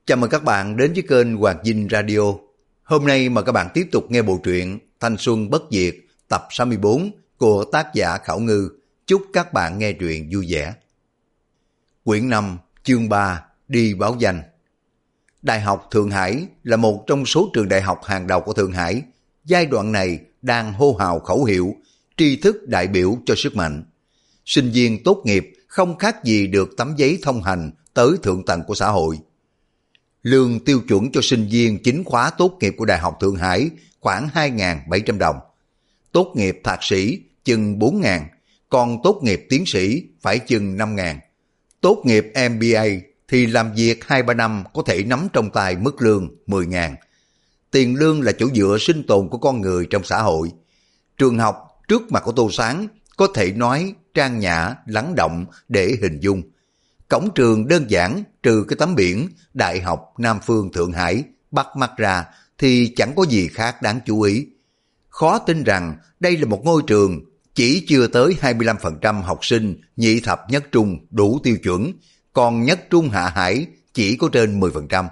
Chào mừng các bạn đến với kênh Hoàng Dinh Radio. Hôm nay mời các bạn tiếp tục nghe bộ truyện Thanh Xuân Bất Diệt tập 64 của tác giả Khảo Ngư. Chúc các bạn nghe truyện vui vẻ. Quyển 5, chương 3, đi báo danh. Đại học Thượng Hải là một trong số trường đại học hàng đầu của Thượng Hải. Giai đoạn này đang hô hào khẩu hiệu tri thức đại biểu cho sức mạnh. Sinh viên tốt nghiệp không khác gì được tấm giấy thông hành tới thượng tầng của xã hội. Lương tiêu chuẩn cho sinh viên chính khóa tốt nghiệp của Đại học Thượng Hải khoảng 2.700 đồng. Tốt nghiệp thạc sĩ chừng 4.000, còn tốt nghiệp tiến sĩ phải chừng 5.000. Tốt nghiệp MBA thì làm việc 2-3 năm có thể nắm trong tay mức lương 10.000. Tiền lương là chỗ dựa sinh tồn của con người trong xã hội. Trường học trước mặt của Tô Sáng có thể nói trang nhã, lắng động để hình dung. Cổng trường đơn giản, trừ cái tấm biển Đại học Nam Phương Thượng Hải bắt mắt ra thì chẳng có gì khác đáng chú ý. Khó tin rằng đây là một ngôi trường chỉ chưa tới 25% học sinh nhị thập nhất trung đủ tiêu chuẩn, còn nhất trung hạ hải chỉ có trên 10%.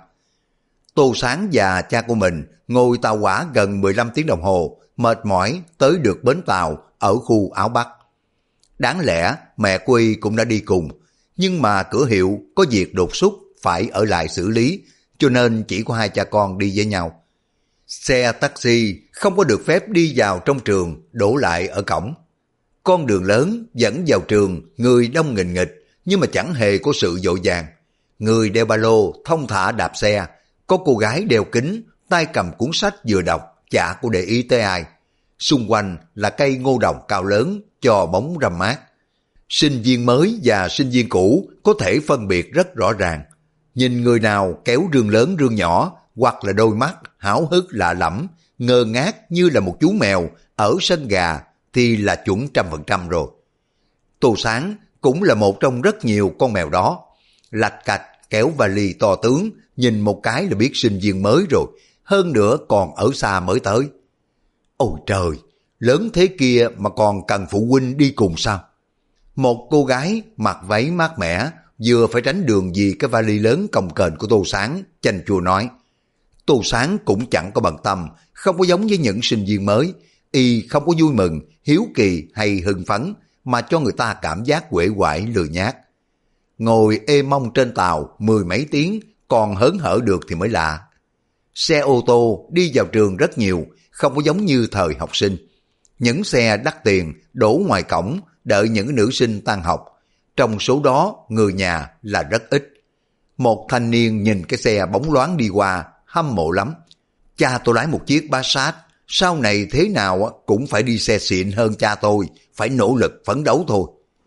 Tô Sáng và cha của mình ngồi tàu hỏa gần 15 tiếng đồng hồ, mệt mỏi tới được bến tàu ở khu Áo Bắc. Đáng lẽ mẹ của y cũng đã đi cùng, nhưng mà cửa hiệu có việc đột xuất phải ở lại xử lý, cho nên chỉ có hai cha con đi với nhau. Xe taxi không có được phép đi vào trong trường, đổ lại ở cổng. Con đường lớn dẫn vào trường, người đông nghìn nghịch, nhưng mà chẳng hề có sự vội vàng. Người đeo ba lô thông thả đạp xe, có cô gái đeo kính, tay cầm cuốn sách vừa đọc, chả có để ý tới ai. Xung quanh là cây ngô đồng cao lớn cho bóng râm mát. Sinh viên mới và sinh viên cũ có thể phân biệt rất rõ ràng. Nhìn người nào kéo rương lớn rương nhỏ, hoặc là đôi mắt háo hức lạ lẫm, ngơ ngác như là một chú mèo ở sân gà thì là chuẩn 100% rồi. Tô Sáng cũng là một trong rất nhiều con mèo đó. Lạch cạch kéo vali to tướng, nhìn một cái là biết sinh viên mới rồi, hơn nữa còn ở xa mới tới. Ôi trời, lớn thế kia mà còn cần phụ huynh đi cùng sao? Một cô gái mặc váy mát mẻ vừa phải tránh đường vì cái vali lớn cồng kềnh của Tô Sáng, chanh chua nói. Tô Sáng cũng chẳng có bận tâm, không có giống với những sinh viên mới, y không có vui mừng, hiếu kỳ hay hưng phấn, mà cho người ta cảm giác uể oải lười nhác. Ngồi ê mông trên tàu 10 mấy tiếng, còn hớn hở được thì mới lạ. Xe ô tô đi vào trường rất nhiều, không có giống như thời học sinh. Những xe đắt tiền đổ ngoài cổng, đợi những nữ sinh tan học. Trong số đó, người nhà là rất ít. Một thanh niên nhìn cái xe bóng loáng đi qua, hâm mộ lắm. Cha tôi lái một chiếc Passat, sau này thế nào cũng phải đi xe xịn hơn cha tôi, phải nỗ lực phấn đấu thôi.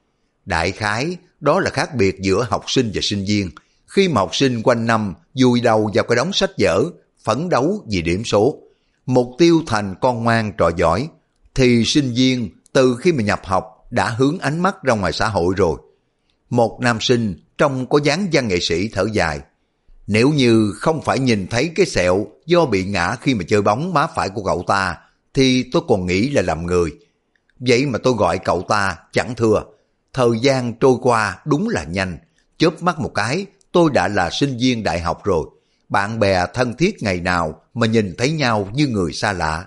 Đại khái, đó là khác biệt giữa học sinh và sinh viên. Khi mà học sinh quanh năm vùi đầu vào cái đống sách vở, phấn đấu vì điểm số, mục tiêu thành con ngoan trò giỏi, thì sinh viên từ khi mà nhập học đã hướng ánh mắt ra ngoài xã hội rồi. Một nam sinh trông có dáng văn nghệ sĩ thở dài. Nếu như không phải nhìn thấy cái sẹo do bị ngã khi mà chơi bóng má phải của cậu ta, thì tôi còn nghĩ là làm người. Vậy mà tôi gọi cậu ta chẳng thưa. Thời gian trôi qua đúng là nhanh. Chớp mắt một cái, tôi đã là sinh viên đại học rồi. Bạn bè thân thiết ngày nào mà nhìn thấy nhau như người xa lạ.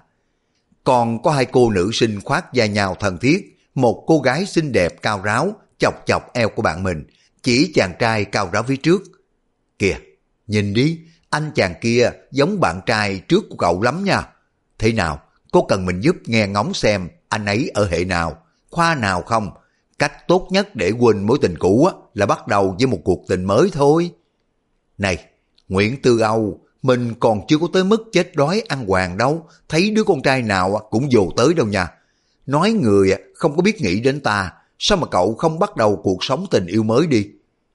Còn có hai cô nữ sinh khoác vai nhau thân thiết. Một cô gái xinh đẹp cao ráo chọc chọc eo của bạn mình, chỉ chàng trai cao ráo phía trước. Kìa, nhìn đi, anh chàng kia giống bạn trai trước của cậu lắm nha. Thế nào, có cần mình giúp nghe ngóng xem anh ấy ở hệ nào, khoa nào không? Cách tốt nhất để quên mối tình cũ là bắt đầu với một cuộc tình mới thôi. Này, Nguyễn Tư Âu, mình còn chưa có tới mức chết đói ăn hoàng đâu, thấy đứa con trai nào cũng dồ tới đâu nha. Nói người không có biết nghĩ đến ta, sao mà cậu không bắt đầu cuộc sống tình yêu mới đi?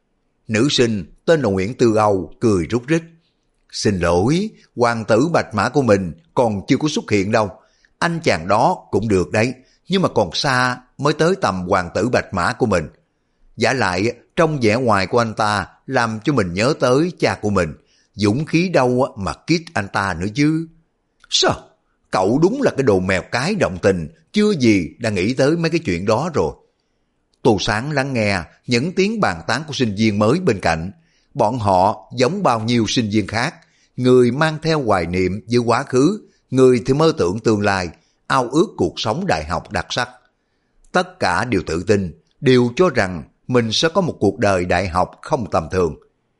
Nữ sinh tên là Nguyễn Tư Âu cười rút rít. Xin lỗi, hoàng tử bạch mã của mình còn chưa có xuất hiện đâu. Anh chàng đó cũng được đấy, nhưng mà còn xa mới tới tầm hoàng tử bạch mã của mình. Vả lại, trong vẻ ngoài của anh ta làm cho mình nhớ tới cha của mình. Dũng khí đâu mà kiss anh ta nữa chứ. Sao? Cậu đúng là cái đồ mèo cái động tình, chưa gì đã nghĩ tới mấy cái chuyện đó rồi. Tô Sáng lắng nghe những tiếng bàn tán của sinh viên mới bên cạnh. Bọn họ giống bao nhiêu sinh viên khác, người mang theo hoài niệm với quá khứ, người thì mơ tưởng tương lai, ao ước cuộc sống đại học đặc sắc. Tất cả đều tự tin, đều cho rằng mình sẽ có một cuộc đời đại học không tầm thường.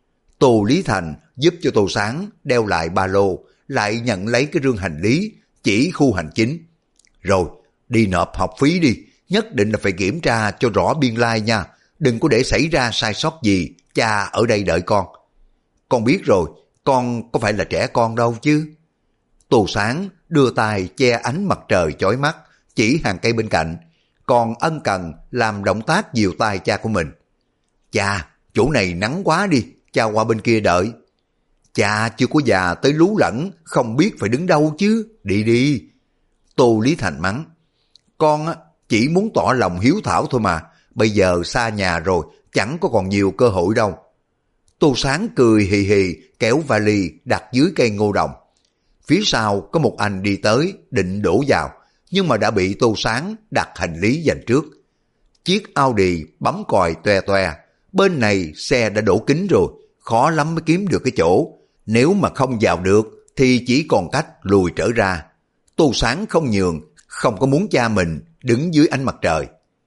Tô Lý Thành giúp cho Tô Sáng đeo lại ba lô, lại nhận lấy cái rương hành lý, chỉ khu hành chính. Rồi, đi nộp học phí đi, nhất định là phải kiểm tra cho rõ biên lai nha, đừng có để xảy ra sai sót gì, cha ở đây đợi con. Con biết rồi, con có phải là trẻ con đâu chứ. Tô Sáng đưa tay che ánh mặt trời chói mắt, chỉ hàng cây bên cạnh, còn ân cần làm động tác dìu tay cha của mình. Cha, chỗ này nắng quá đi, cha qua bên kia đợi. Cha chưa có già tới lú lẫn, không biết phải đứng đâu chứ, đi đi. Tô Lý Thành mắng. Con chỉ muốn tỏ lòng hiếu thảo thôi mà, bây giờ xa nhà rồi, chẳng có còn nhiều cơ hội đâu. Tô Sáng cười hì hì kéo vali đặt dưới cây ngô đồng. Phía sau có một anh đi tới định đổ vào, nhưng mà đã bị Tô Sáng đặt hành lý dành trước. Chiếc Audi bấm còi toe toe, bên này xe đã đổ kính rồi, khó lắm mới kiếm được cái chỗ. Nếu mà không vào được thì chỉ còn cách lùi trở ra. Tô Sáng không nhường, không có muốn cha mình đứng dưới ánh mặt trời.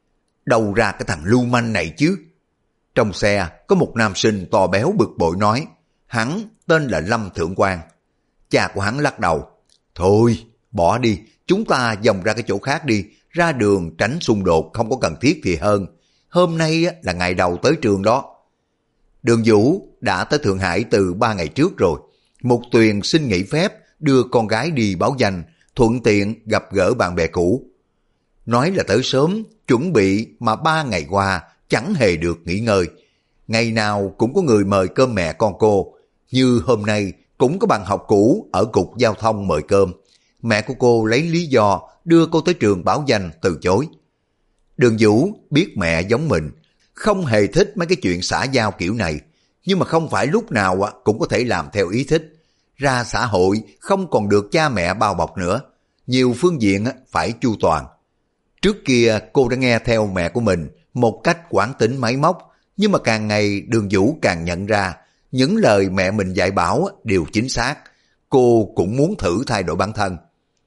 Đâu ra cái thằng lưu manh này chứ? Trong xe có một nam sinh to béo bực bội nói, hắn tên là Lâm Thượng Quang. Cha của hắn lắc đầu, thôi bỏ đi, chúng ta vòng ra cái chỗ khác đi, ra đường tránh xung đột không có cần thiết thì hơn. Hôm nay là ngày đầu tới trường đó. Đường Vũ đã tới Thượng Hải từ 3 ngày trước rồi. Mục Tuyền xin nghỉ phép đưa con gái đi báo danh, thuận tiện gặp gỡ bạn bè cũ. Nói là tới sớm, chuẩn bị mà 3 ngày qua chẳng hề được nghỉ ngơi. Ngày nào cũng có người mời cơm mẹ con cô. Như hôm nay cũng có bạn học cũ ở cục giao thông mời cơm. Mẹ của cô lấy lý do đưa cô tới trường báo danh từ chối. Đường Vũ biết mẹ giống mình, không hề thích mấy cái chuyện xã giao kiểu này, nhưng mà không phải lúc nào cũng có thể làm theo ý thích. Ra xã hội không còn được cha mẹ bao bọc nữa, nhiều phương diện phải chu toàn. Trước kia cô đã nghe theo mẹ của mình một cách quán tính máy móc, nhưng mà càng ngày Đường Vũ càng nhận ra những lời mẹ mình dạy bảo đều chính xác. Cô cũng muốn thử thay đổi bản thân.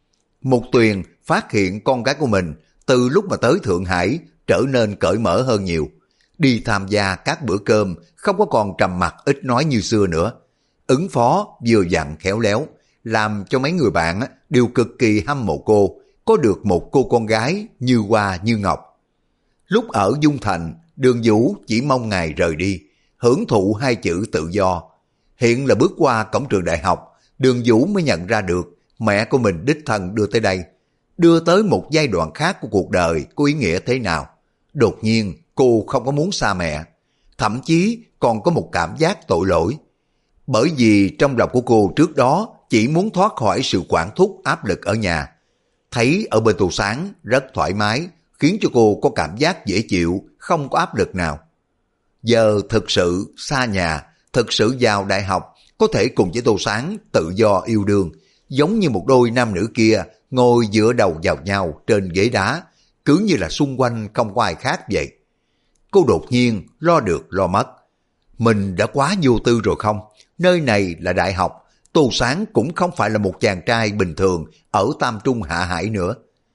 Mục Tuyền phát hiện con gái của mình từ lúc mà tới Thượng Hải trở nên cởi mở hơn nhiều. Đi tham gia các bữa cơm không có còn trầm mặc ít nói như xưa nữa. Ứng phó vừa dặn khéo léo, làm cho mấy người bạn đều cực kỳ hâm mộ cô, có được một cô con gái như hoa như ngọc. Lúc ở Dung Thành, Đường Vũ chỉ mong ngày rời đi, hưởng thụ 2 chữ tự do. Hiện là bước qua cổng trường đại học, Đường Vũ mới nhận ra được mẹ của mình đích thân đưa tới đây, đưa tới một giai đoạn khác của cuộc đời có ý nghĩa thế nào. Đột nhiên cô không có muốn xa mẹ, thậm chí còn có một cảm giác tội lỗi. Bởi vì trong lòng của cô trước đó chỉ muốn thoát khỏi sự quản thúc áp lực ở nhà. Thấy ở bên Tô Sáng rất thoải mái, khiến cho cô có cảm giác dễ chịu, không có áp lực nào. Giờ thực sự xa nhà, thực sự vào đại học, có thể cùng với Tô Sáng tự do yêu đương, giống như một đôi nam nữ kia ngồi dựa đầu vào nhau trên ghế đá, cứ như là xung quanh không có ai khác vậy. Cô đột nhiên lo được lo mất. Mình đã quá vô tư rồi không? Nơi này là đại học, Tô Sáng cũng không phải là một chàng trai bình thường ở Tam Trung Hạ Hải nữa.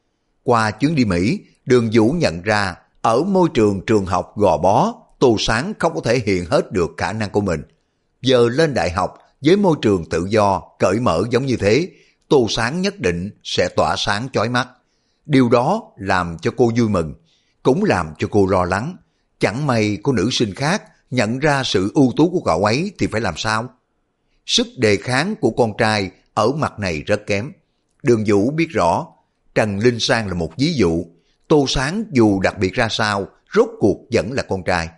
Qua chuyến đi Mỹ, Đường Vũ nhận ra ở môi trường trường học gò bó, Tô Sáng không có thể hiện hết được khả năng của mình. Giờ lên đại học với môi trường tự do, cởi mở giống như thế, Tô Sáng nhất định sẽ tỏa sáng chói mắt. Điều đó làm cho cô vui mừng, cũng làm cho cô lo lắng. Chẳng may có nữ sinh khác nhận ra sự ưu tú của cậu ấy thì phải làm sao? Sức đề kháng của con trai ở mặt này rất kém. Đường Vũ biết rõ, Trần Linh Sang là một ví dụ. Tô Sáng dù đặc biệt ra sao, rốt cuộc vẫn là con trai.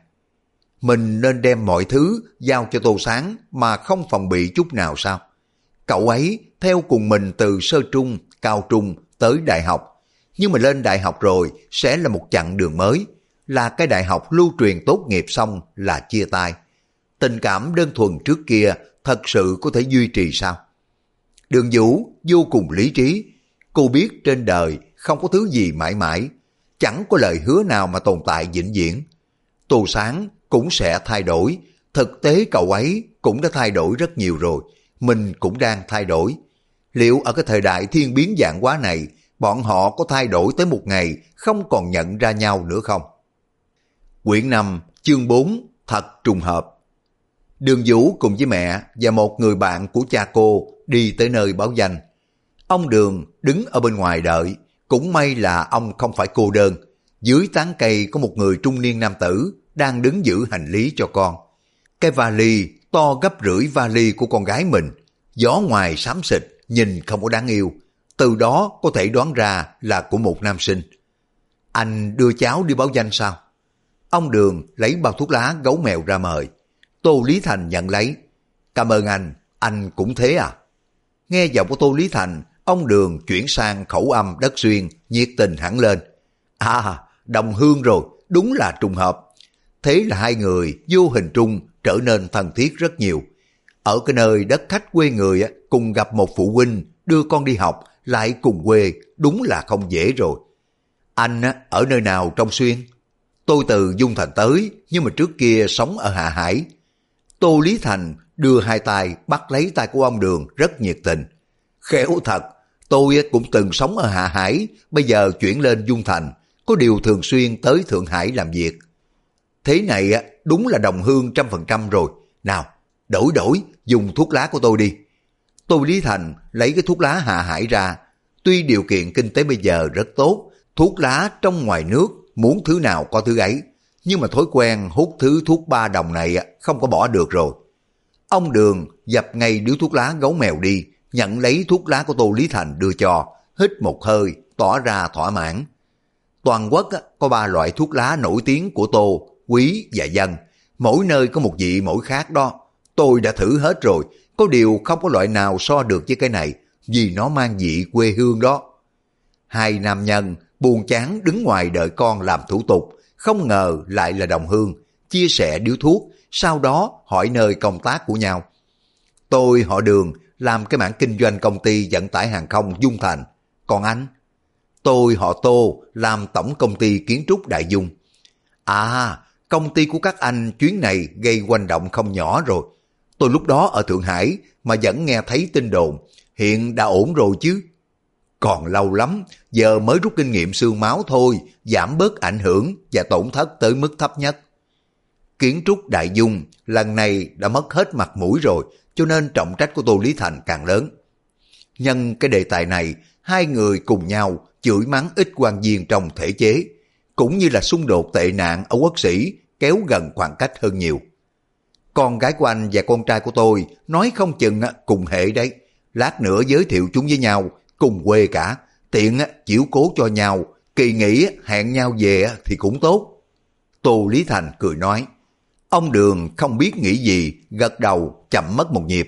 Mình nên đem mọi thứ giao cho Tô Sáng mà không phòng bị chút nào sao? Cậu ấy theo cùng mình từ sơ trung, cao trung tới đại học. Nhưng mà lên đại học rồi sẽ là một chặng đường mới. Là cái đại học lưu truyền tốt nghiệp xong là chia tay. Tình cảm đơn thuần trước kia thật sự có thể duy trì sao? Đường Vũ vô cùng lý trí. Cô biết trên đời không có thứ gì mãi mãi. Chẳng có lời hứa nào mà tồn tại vĩnh viễn. Tô Sáng cũng sẽ thay đổi. Thực tế cậu ấy cũng đã thay đổi rất nhiều rồi, mình cũng đang thay đổi. Liệu ở cái thời đại thiên biến vạn hóa này, bọn họ có thay đổi tới một ngày không còn nhận ra nhau nữa không? Quyển 5, chương 4, thật trùng hợp. Đường Vũ cùng với mẹ và một người bạn của cha cô đi tới nơi báo danh. Ông Đường đứng ở bên ngoài đợi, cũng may là ông không phải cô đơn. Dưới tán cây có một người trung niên nam tử đang đứng giữ hành lý cho con. Cái vali to gấp rưỡi vali của con gái mình, gió ngoài xám xịt, nhìn không có đáng yêu. Từ đó có thể đoán ra là của một nam sinh. Anh đưa cháu đi báo danh sao? Ông Đường lấy bao thuốc lá gấu mèo ra mời. Tô Lý Thành nhận lấy. Cảm ơn anh cũng thế à? Nghe giọng của Tô Lý Thành, ông Đường chuyển sang khẩu âm đất xuyên, nhiệt tình hẳn lên. À, đồng hương rồi, đúng là trùng hợp. Thế là hai người vô hình trung trở nên thân thiết rất nhiều. Ở cái nơi đất khách quê người cùng gặp một phụ huynh đưa con đi học lại cùng quê, đúng là không dễ rồi. Anh ở nơi nào trong xuyên? Tôi từ Dung Thành tới, nhưng mà trước kia sống ở Hạ Hải. Tô Lý Thành đưa hai tay bắt lấy tay của ông Đường rất nhiệt tình. Khéo thật, tôi cũng từng sống ở Hạ Hải, bây giờ chuyển lên Dung Thành, có điều thường xuyên tới Thượng Hải làm việc. Thế này đúng là đồng hương 100% rồi. Nào, đổi, dùng thuốc lá của tôi đi. Tô Lý Thành lấy cái thuốc lá Hạ Hải ra. Tuy điều kiện kinh tế bây giờ rất tốt, thuốc lá trong ngoài nước muốn thứ nào có thứ ấy, nhưng mà thói quen hút thứ thuốc 3 đồng này không có bỏ được rồi. Ông Đường dập ngay điếu thuốc lá gấu mèo đi, nhận lấy thuốc lá của Tô Lý Thành đưa cho, hít một hơi, tỏ ra thỏa mãn. Toàn quốc có 3 loại thuốc lá nổi tiếng của Tô, Quý và Dân, mỗi nơi có một vị mỗi khác đó. Tôi đã thử hết rồi, có điều không có loại nào so được với cái này, vì nó mang vị quê hương đó. Hai nam nhân buồn chán đứng ngoài đợi con làm thủ tục, không ngờ lại là đồng hương, chia sẻ điếu thuốc, sau đó hỏi nơi công tác của nhau. Tôi họ Đường, làm cái mảng kinh doanh công ty vận tải hàng không Dung Thành. Còn anh? Tôi họ Tô, làm tổng công ty kiến trúc Đại Dung. À, công ty của các anh chuyến này gây hoành động không nhỏ rồi. Tôi lúc đó ở Thượng Hải mà vẫn nghe thấy tin đồn, hiện đã ổn rồi chứ. Còn lâu lắm, giờ mới rút kinh nghiệm xương máu thôi, giảm bớt ảnh hưởng và tổn thất tới mức thấp nhất. Kiến trúc Đại Dung lần này đã mất hết mặt mũi rồi, cho nên trọng trách của Tô Lý Thành càng lớn. Nhân cái đề tài này, hai người cùng nhau chửi mắng ít quan viên trong thể chế, cũng như là xung đột tệ nạn ở Quốc Sĩ kéo gần khoảng cách hơn nhiều. Con gái của anh và con trai của tôi nói không chừng cùng hệ đấy, lát nữa giới thiệu chúng với nhau, cùng quê cả, tiện chiếu cố cho nhau, kỳ nghỉ hẹn nhau về thì cũng tốt. Tô Lý Thành cười nói. Ông Đường không biết nghĩ gì, gật đầu chậm mất một nhịp.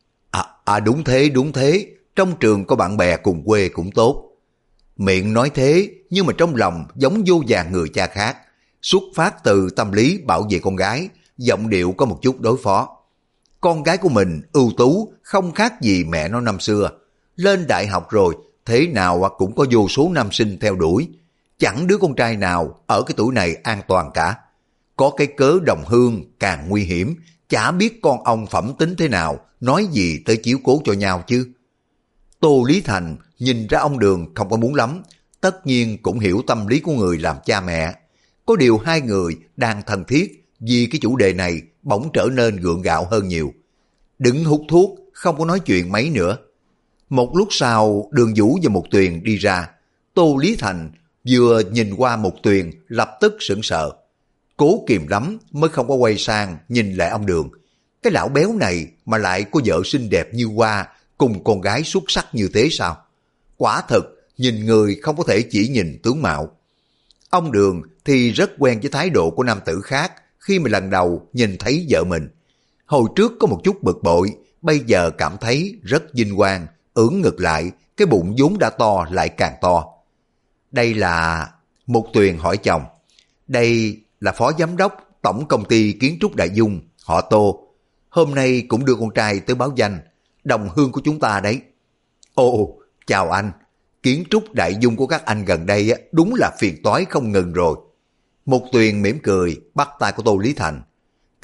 Đúng thế, trong trường có bạn bè cùng quê cũng tốt. Miệng nói thế, nhưng mà trong lòng giống vô vàn người cha khác, xuất phát từ tâm lý bảo vệ con gái, giọng điệu có một chút đối phó. Con gái của mình ưu tú, không khác gì mẹ nó năm xưa. Lên đại học rồi, thế nào cũng có vô số nam sinh theo đuổi. Chẳng đứa con trai nào ở cái tuổi này an toàn cả. Có cái cớ đồng hương càng nguy hiểm, chả biết con ông phẩm tính thế nào, nói gì tới chiếu cố cho nhau chứ. Tô Lý Thành nhìn ra ông Đường không có muốn lắm, tất nhiên cũng hiểu tâm lý của người làm cha mẹ. Có điều hai người đang thân thiết, vì cái chủ đề này bỗng trở nên gượng gạo hơn nhiều. Đứng hút thuốc, không có nói chuyện mấy nữa. Một lúc sau, Đường Vũ và Mục Tuyền đi ra. Tô Lý Thành vừa nhìn qua Mục Tuyền lập tức sững sờ. Cố kìm lắm mới không có quay sang nhìn lại ông Đường. Cái lão béo này mà lại có vợ xinh đẹp như Hoa cùng con gái xuất sắc như thế sao? Quả thực, nhìn người không có thể chỉ nhìn tướng mạo. Ông Đường thì rất quen với thái độ của nam tử khác khi mà lần đầu nhìn thấy vợ mình. Hồi trước có một chút bực bội, bây giờ cảm thấy rất vinh quang, ưỡn ngực lại, cái bụng vốn đã to lại càng to. Đây là... Mục Tuyền hỏi chồng. Đây là phó giám đốc tổng công ty kiến trúc Đại Dung, họ Tô. Hôm nay cũng đưa con trai tới báo danh, đồng hương của chúng ta đấy. Ồ, chào anh. Kiến trúc Đại Dung của các anh gần đây đúng là phiền toái không ngừng rồi. Mục Tuyền mỉm cười, bắt tay của Tô Lý Thành.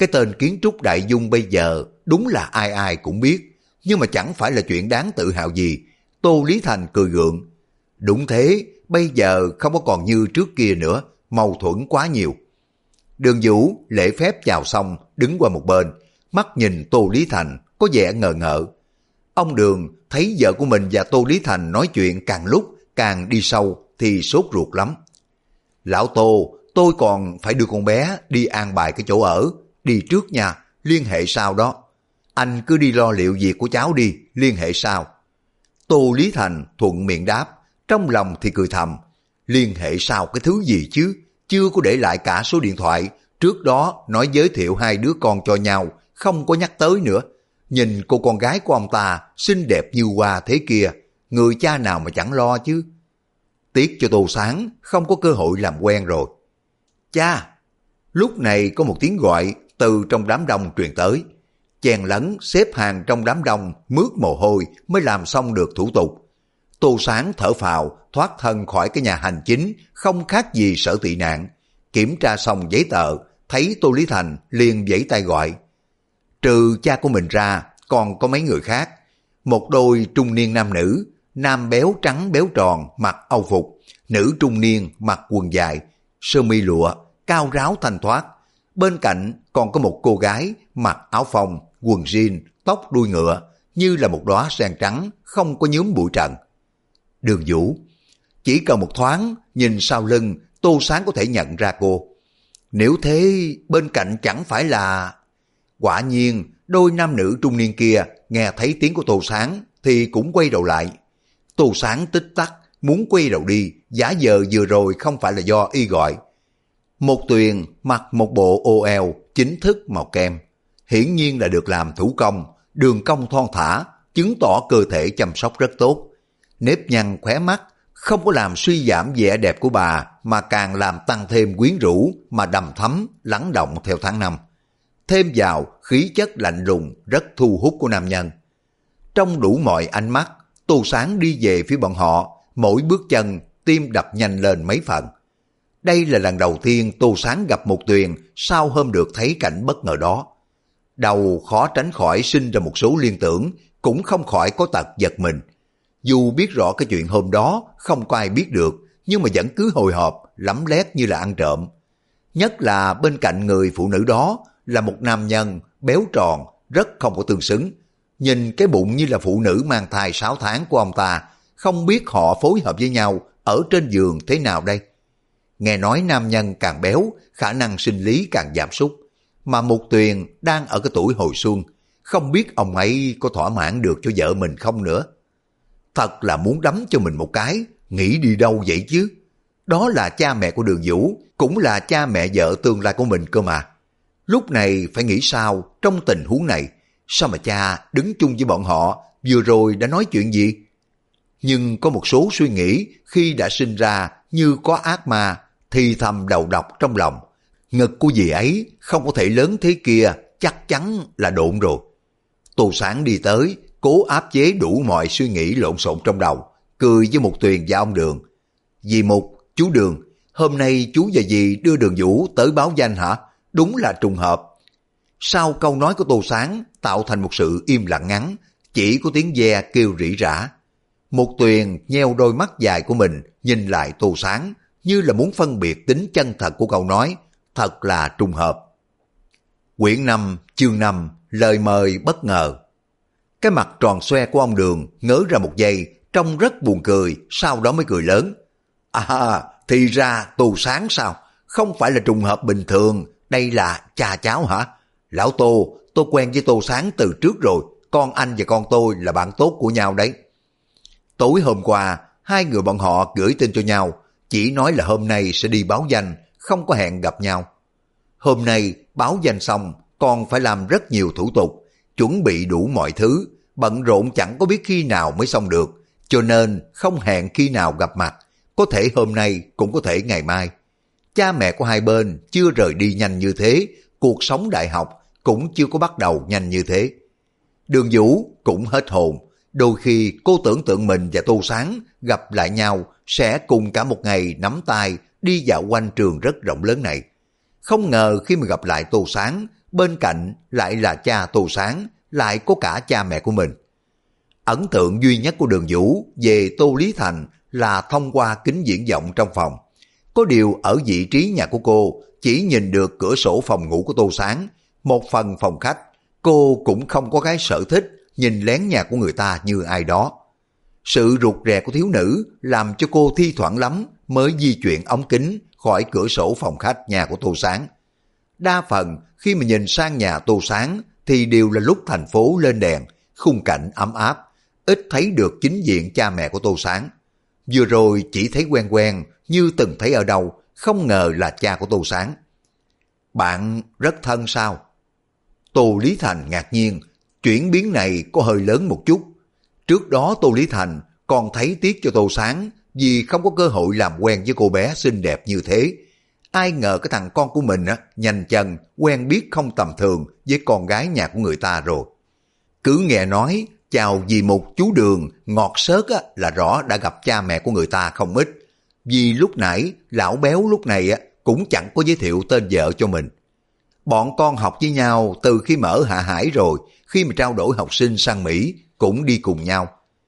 Cái tên kiến trúc Đại Dung bây giờ đúng là ai ai cũng biết, nhưng mà chẳng phải là chuyện đáng tự hào gì. Tô Lý Thành cười gượng. Đúng thế, bây giờ không có còn như trước kia nữa, mâu thuẫn quá nhiều. Đường Vũ lễ phép chào xong, đứng qua một bên, mắt nhìn Tô Lý Thành có vẻ ngờ ngợ. Ông Đường thấy vợ của mình và Tô Lý Thành nói chuyện càng lúc càng đi sâu thì sốt ruột lắm. Lão Tô, tôi còn phải đưa con bé đi an bài cái chỗ ở, đi trước nha, liên hệ sau đó. Anh cứ đi lo liệu việc của cháu đi, liên hệ sau. Tô Lý Thành thuận miệng đáp, trong lòng thì cười thầm. Liên hệ sau cái thứ gì chứ, chưa có để lại cả số điện thoại, trước đó nói giới thiệu hai đứa con cho nhau, không có nhắc tới nữa. Nhìn cô con gái của ông ta xinh đẹp như hoa thế kia, người cha nào mà chẳng lo chứ. Tiếc cho Tô Sáng không có cơ hội làm quen rồi. Cha! Lúc này có một tiếng gọi từ trong đám đông truyền tới. Chèn lấn xếp hàng trong đám đông mướt mồ hôi mới làm xong được thủ tục. Tô Sáng thở phào thoát thân khỏi cái nhà hành chính không khác gì sở tị nạn. Kiểm tra xong giấy tờ, thấy Tô Lý Thành liền vẫy tay gọi. Trừ cha của mình ra còn có mấy người khác. Một đôi trung niên nam nữ, nam béo trắng béo tròn mặc âu phục, nữ trung niên mặc quần dài, sơ mi lụa, cao ráo thanh thoát. Bên cạnh còn có một cô gái mặc áo phông, quần jean, tóc đuôi ngựa, như là một đóa sen trắng, không có nhuốm bụi trần. Đường Vũ, chỉ cần một thoáng, nhìn sau lưng, Tô Sáng có thể nhận ra cô. Nếu thế, bên cạnh chẳng phải là... Quả nhiên, đôi nam nữ trung niên kia nghe thấy tiếng của Tô Sáng thì cũng quay đầu lại. Tô Sáng tích tắc, muốn quay đầu đi, giả vờ vừa rồi không phải là do y gọi. Một Tuyền mặc một bộ ô eo chính thức màu kem, hiển nhiên là được làm thủ công, đường cong thon thả, chứng tỏ cơ thể chăm sóc rất tốt. Nếp nhăn khóe mắt không có làm suy giảm vẻ đẹp của bà, mà càng làm tăng thêm quyến rũ mà đầm thắm, lắng động theo tháng năm. Thêm vào khí chất lạnh lùng rất thu hút của nam nhân. Trong đủ mọi ánh mắt, Tô Sáng đi về phía bọn họ, mỗi bước chân tim đập nhanh lên mấy phần. Đây là lần đầu tiên Tô Sáng gặp một Tuyền sau hôm được thấy cảnh bất ngờ đó. Đầu khó tránh khỏi sinh ra một số liên tưởng, cũng không khỏi có tật giật mình. Dù biết rõ cái chuyện hôm đó không có ai biết được, nhưng mà vẫn cứ hồi hộp, lắm lét như là ăn trộm. Nhất là bên cạnh người phụ nữ đó là một nam nhân béo tròn, rất không có tương xứng. Nhìn cái bụng như là phụ nữ mang thai 6 tháng của ông ta, không biết họ phối hợp với nhau ở trên giường thế nào đây. Nghe nói nam nhân càng béo, khả năng sinh lý càng giảm sút. Mà Mục Tuyền đang ở cái tuổi hồi xuân, không biết ông ấy có thỏa mãn được cho vợ mình không nữa. Thật là muốn đấm cho mình một cái, nghĩ đi đâu vậy chứ? Đó là cha mẹ của Đường Vũ, cũng là cha mẹ vợ tương lai của mình cơ mà. Lúc này phải nghĩ sao trong tình huống này? Sao mà cha đứng chung với bọn họ vừa rồi đã nói chuyện gì? Nhưng có một số suy nghĩ khi đã sinh ra như có ác ma thì thầm đầu độc trong lòng. Ngực của dì ấy không có thể lớn thế kia, chắc chắn là độn rồi. Tô Sáng đi tới, cố áp chế đủ mọi suy nghĩ lộn xộn trong đầu, cười với Mục Tuyền và ông Đường. Dì Mục, chú Đường, hôm nay chú và dì đưa Đường Vũ tới báo danh hả? Đúng là trùng hợp. Sau câu nói của Tô Sáng tạo thành một sự im lặng ngắn, chỉ có tiếng ve kêu rỉ rả. Mục Tuyền nheo đôi mắt dài của mình nhìn lại Tô Sáng, như là muốn phân biệt tính chân thật của câu nói, thật là trùng hợp. Quyển 5, chương 5, lời mời bất ngờ. Cái mặt tròn xoe của ông Đường ngớ ra một giây, trông rất buồn cười, sau đó mới cười lớn. À, thì ra Tô Sáng sao? Không phải là trùng hợp bình thường, đây là cha cháu hả? Lão Tô, tôi quen với Tô Sáng từ trước rồi, con anh và con tôi là bạn tốt của nhau đấy. Tối hôm qua, hai người bọn họ gửi tin cho nhau, chỉ nói là hôm nay sẽ đi báo danh, không có hẹn gặp nhau. Hôm nay báo danh xong, còn phải làm rất nhiều thủ tục, chuẩn bị đủ mọi thứ, bận rộn chẳng có biết khi nào mới xong được, cho nên không hẹn khi nào gặp mặt, có thể hôm nay cũng có thể ngày mai. Cha mẹ của hai bên chưa rời đi nhanh như thế, cuộc sống đại học cũng chưa có bắt đầu nhanh như thế. Đường Vũ cũng hết hồn, đôi khi cô tưởng tượng mình và Tô Sáng gặp lại nhau sẽ cùng cả một ngày nắm tay đi dạo quanh trường rất rộng lớn này. Không ngờ khi mà gặp lại Tô Sáng, bên cạnh lại là cha Tô Sáng, lại có cả cha mẹ của mình. Ấn tượng duy nhất của Đường Vũ về Tô Lý Thành là thông qua kính viễn vọng trong phòng. Có điều ở vị trí nhà của cô chỉ nhìn được cửa sổ phòng ngủ của Tô Sáng, một phần phòng khách. Cô cũng không có cái sở thích nhìn lén nhà của người ta như ai đó. Sự rụt rè của thiếu nữ làm cho cô thi thoảng lắm mới di chuyển ống kính khỏi cửa sổ phòng khách nhà của Tô Sáng. Đa phần khi mà nhìn sang nhà Tô Sáng thì đều là lúc thành phố lên đèn, khung cảnh ấm áp, ít thấy được chính diện cha mẹ của Tô Sáng. Vừa rồi chỉ thấy quen quen như từng thấy ở đâu, không ngờ là cha của Tô Sáng. Bạn rất thân sao? Tô Lý Thành ngạc nhiên, chuyển biến này có hơi lớn một chút. Trước đó Tô Lý Thành còn thấy tiếc cho Tô Sáng vì không có cơ hội làm quen với cô bé xinh đẹp như thế. Ai ngờ cái thằng con của mình nhanh chân quen biết không tầm thường với con gái nhà của người ta rồi. Cứ nghe nói chào dì Mục chú Đường ngọt xớt là rõ đã gặp cha mẹ của người ta không ít. Vì lúc nãy lão béo lúc này cũng chẳng có giới thiệu tên vợ cho mình. Bọn con học với nhau từ khi mà ở Hạ Hải rồi, khi mà trao đổi học sinh sang Mỹ cũng đi cùng nhau.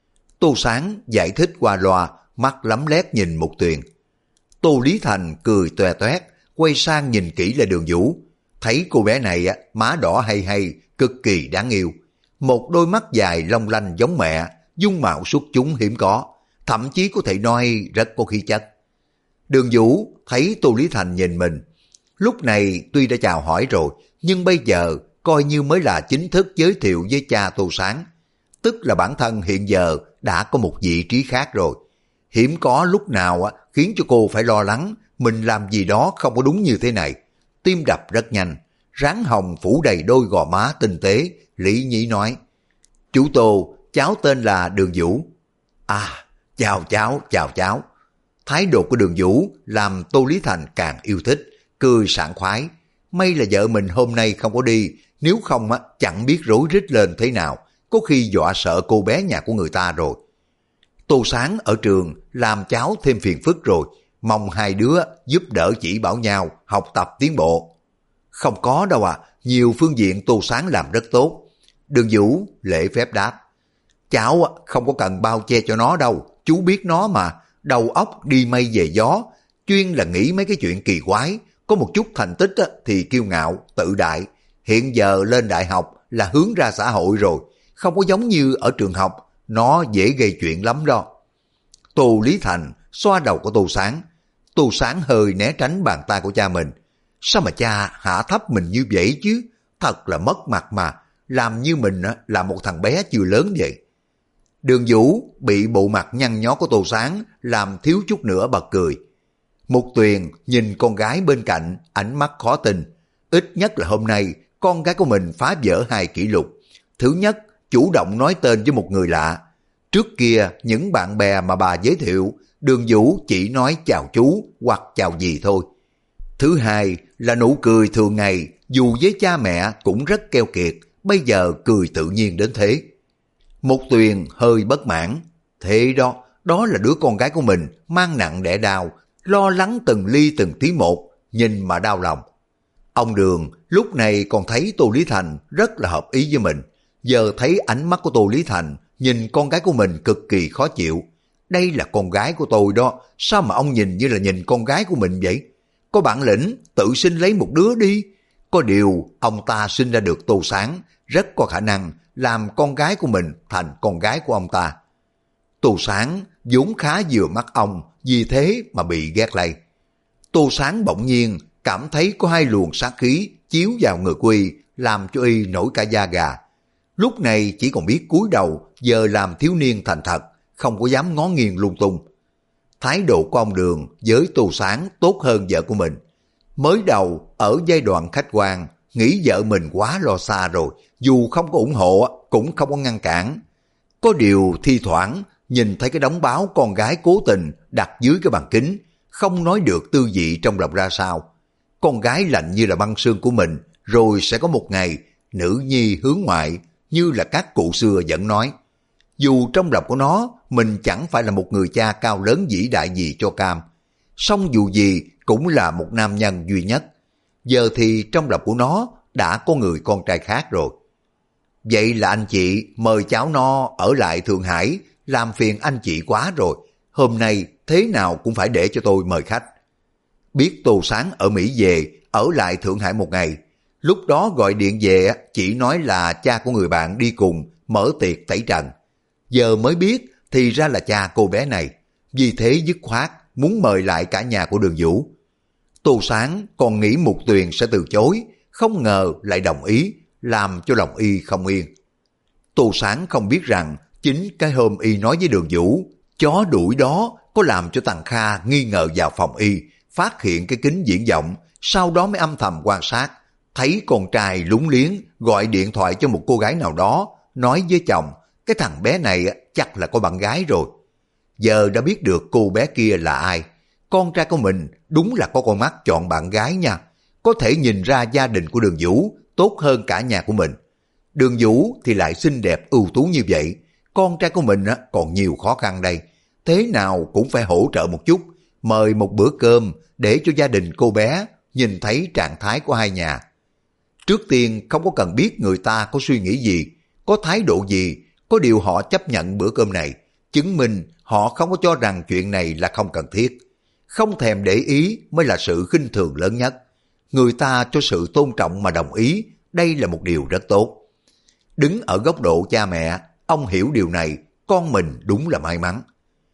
Tô Sáng giải thích qua loa, mắt lấm lét nhìn Mục Tuyền. Tô Lý Thành cười toe toét, quay sang nhìn kỹ là Đường Vũ. Thấy cô bé này má đỏ hay hay, cực kỳ đáng yêu. Một đôi mắt dài long lanh giống mẹ, dung mạo xuất chúng hiếm có, thậm chí có thể nói rất có khí chất. Đường Vũ thấy Tô Lý Thành nhìn mình. Lúc này tuy đã chào hỏi rồi, nhưng bây giờ coi như mới là chính thức giới thiệu với cha Tô Sáng. Tức là bản thân hiện giờ đã có một vị trí khác rồi. Hiếm có lúc nào khiến cho cô phải lo lắng mình làm gì đó không có đúng như thế này. Tim đập rất nhanh, ráng hồng phủ đầy đôi gò má tinh tế, lý nhí nói: Chú Tô, cháu tên là Đường Vũ. À, chào cháu, chào cháu. Thái độ của Đường Vũ làm Tô Lý Thành càng yêu thích, cười sảng khoái. May là vợ mình hôm nay không có đi, nếu không chẳng biết rối rít lên thế nào, có khi dọa sợ cô bé nhà của người ta rồi. Tô Sáng ở trường làm cháu thêm phiền phức rồi, mong hai đứa giúp đỡ chỉ bảo nhau học tập tiến bộ. Không có đâu nhiều phương diện Tô Sáng làm rất tốt. Đường Vũ lễ phép đáp: Cháu không có cần bao che cho nó đâu, chú biết nó mà, đầu óc đi mây về gió, chuyên là nghĩ mấy cái chuyện kỳ quái, có một chút thành tích thì kiêu ngạo, tự đại. Hiện giờ lên đại học là hướng ra xã hội rồi, không có giống như ở trường học, nó dễ gây chuyện lắm đó. Tô Lý Thành xoa đầu của Tô Sáng. Tô Sáng hơi né tránh bàn tay của cha mình. Sao mà cha hạ thấp mình như vậy chứ? Thật là mất mặt mà, làm như mình là một thằng bé chưa lớn vậy. Đường Vũ bị bộ mặt nhăn nhó của Tô Sáng làm thiếu chút nữa bật cười. Mục Tuyền nhìn con gái bên cạnh, ánh mắt khó tin. Ít nhất là hôm nay con gái của mình phá vỡ 2 kỷ lục. Thứ nhất, chủ động nói tên với một người lạ. Trước kia những bạn bè mà bà giới thiệu, Đường Vũ chỉ nói chào chú hoặc chào dì thôi. Thứ hai là nụ cười thường ngày, dù với cha mẹ cũng rất keo kiệt, bây giờ cười tự nhiên đến thế. Mục Tuyền hơi bất mãn. Thế đó, đó là đứa con gái của mình mang nặng đẻ đau, lo lắng từng ly từng tí một, nhìn mà đau lòng. Ông Đường lúc này còn thấy Tô Lý Thành rất là hợp ý với mình. Giờ thấy ánh mắt của Tô Lý Thành nhìn con gái của mình cực kỳ khó chịu. Đây là con gái của tôi đó, sao mà ông nhìn như là nhìn con gái của mình vậy? Có bản lĩnh tự sinh lấy một đứa đi. Có điều ông ta sinh ra được Tô Sáng, rất có khả năng làm con gái của mình thành con gái của ông ta. Tô Sáng vốn khá vừa mắt ông, vì thế mà bị ghét lây. Tô Sáng bỗng nhiên cảm thấy có 2 luồng sát khí chiếu vào người của y, làm cho y nổi cả da gà. Lúc này chỉ còn biết cúi đầu, giờ làm thiếu niên thành thật, không có dám ngó nghiêng lung tung. Thái độ của ông Đường với Tô Sáng tốt hơn vợ của mình. Mới đầu ở giai đoạn khách quan, nghĩ vợ mình quá lo xa rồi, dù không có ủng hộ cũng không có ngăn cản. Có điều thi thoảng nhìn thấy cái đống báo con gái cố tình đặt dưới cái bàn kính, không nói được tư vị trong lòng ra sao. Con gái lạnh như là băng xương của mình, rồi sẽ có một ngày nữ nhi hướng ngoại, như là các cụ xưa vẫn nói. Dù trong lòng của nó, mình chẳng phải là một người cha cao lớn vĩ đại gì cho cam, song dù gì cũng là một nam nhân duy nhất. Giờ thì trong lòng của nó đã có người con trai khác rồi. Vậy là anh chị mời cháu nó ở lại Thượng Hải, làm phiền anh chị quá rồi. Hôm nay thế nào cũng phải để cho tôi mời khách. Biết Tô Sáng ở Mỹ về, ở lại Thượng Hải một ngày. Lúc đó gọi điện về chỉ nói là cha của người bạn đi cùng mở tiệc tẩy trần. Giờ mới biết thì ra là cha cô bé này. Vì thế dứt khoát muốn mời lại cả nhà của Đường Vũ. Tô Sáng còn nghĩ Mục Tuyền sẽ từ chối, không ngờ lại đồng ý, làm cho lòng y không yên. Tô Sáng không biết rằng chính cái hôm y nói với Đường Vũ, chó đuổi đó có làm cho Tằng Kha nghi ngờ vào phòng y, phát hiện cái kính viễn vọng, sau đó mới âm thầm quan sát, thấy con trai lúng liếng gọi điện thoại cho một cô gái nào đó, nói với chồng, cái thằng bé này chắc là có bạn gái rồi. Giờ đã biết được cô bé kia là ai. Con trai của mình đúng là có con mắt chọn bạn gái nha, có thể nhìn ra gia đình của Đường Vũ tốt hơn cả nhà của mình. Đường Vũ thì lại xinh đẹp ưu tú như vậy, con trai của mình còn nhiều khó khăn đây, thế nào cũng phải hỗ trợ một chút, mời một bữa cơm để cho gia đình cô bé nhìn thấy trạng thái của hai nhà. Trước tiên không có cần biết người ta có suy nghĩ gì, có thái độ gì, có điều họ chấp nhận bữa cơm này, chứng minh họ không có cho rằng chuyện này là không cần thiết. Không thèm để ý mới là sự khinh thường lớn nhất. Người ta cho sự tôn trọng mà đồng ý, đây là một điều rất tốt. Đứng ở góc độ cha mẹ, ông hiểu điều này, con mình đúng là may mắn.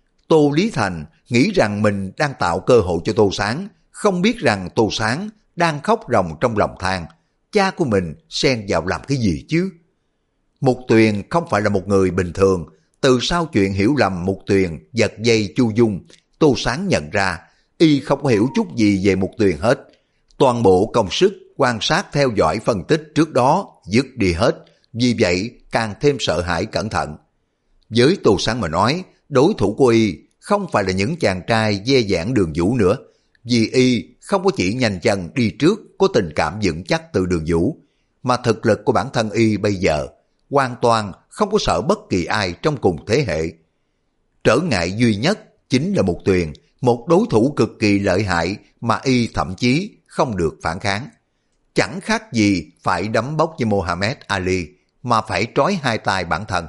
Tô Lý Thành nghĩ rằng mình đang tạo cơ hội cho Tô Sáng, không biết rằng Tô Sáng đang khóc ròng trong lòng than, cha của mình xen vào làm cái gì chứ? Mục Tuyền không phải là một người bình thường, từ sau chuyện hiểu lầm Mục Tuyền giật dây Chu Dung, Tô Sáng nhận ra y không có hiểu chút gì về Mục Tuyền hết. Toàn bộ công sức quan sát theo dõi phân tích trước đó dứt đi hết, vì vậy càng thêm sợ hãi cẩn thận. Với Tô Sáng mà nói, đối thủ của y không phải là những chàng trai dè dãn Đường Vũ nữa, vì y không có chỉ nhanh chân đi trước có tình cảm vững chắc từ Đường Vũ, mà thực lực của bản thân y bây giờ hoàn toàn không có sợ bất kỳ ai trong cùng thế hệ. Trở ngại duy nhất chính là Mục Tuyền, một đối thủ cực kỳ lợi hại mà y thậm chí không được phản kháng. Chẳng khác gì phải đấm bốc với Muhammad Ali mà phải trói hai tay bản thân.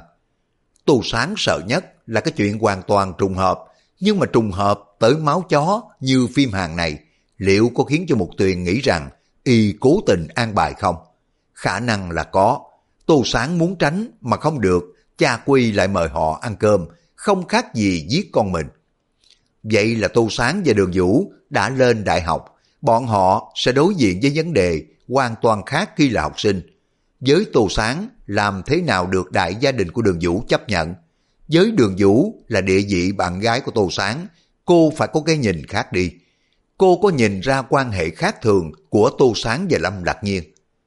Tô Sáng sợ nhất là cái chuyện hoàn toàn trùng hợp, nhưng mà trùng hợp tới máu chó như phim Hàn này, liệu có khiến cho Mục Tuyền nghĩ rằng y cố tình an bài không? Khả năng là có. Tô Sáng muốn tránh mà không được, cha Quy lại mời họ ăn cơm, không khác gì giết con mình. Vậy là Tô Sáng và Đường Vũ đã lên đại học, bọn họ sẽ đối diện với vấn đề hoàn toàn khác khi là học sinh. Với Tô Sáng làm thế nào được đại gia đình của Đường Vũ chấp nhận? Với Đường Vũ là địa vị bạn gái của Tô Sáng, cô phải có cái nhìn khác đi. Cô có nhìn ra quan hệ khác thường của Tô Sáng và Lâm Lạc Nhiên.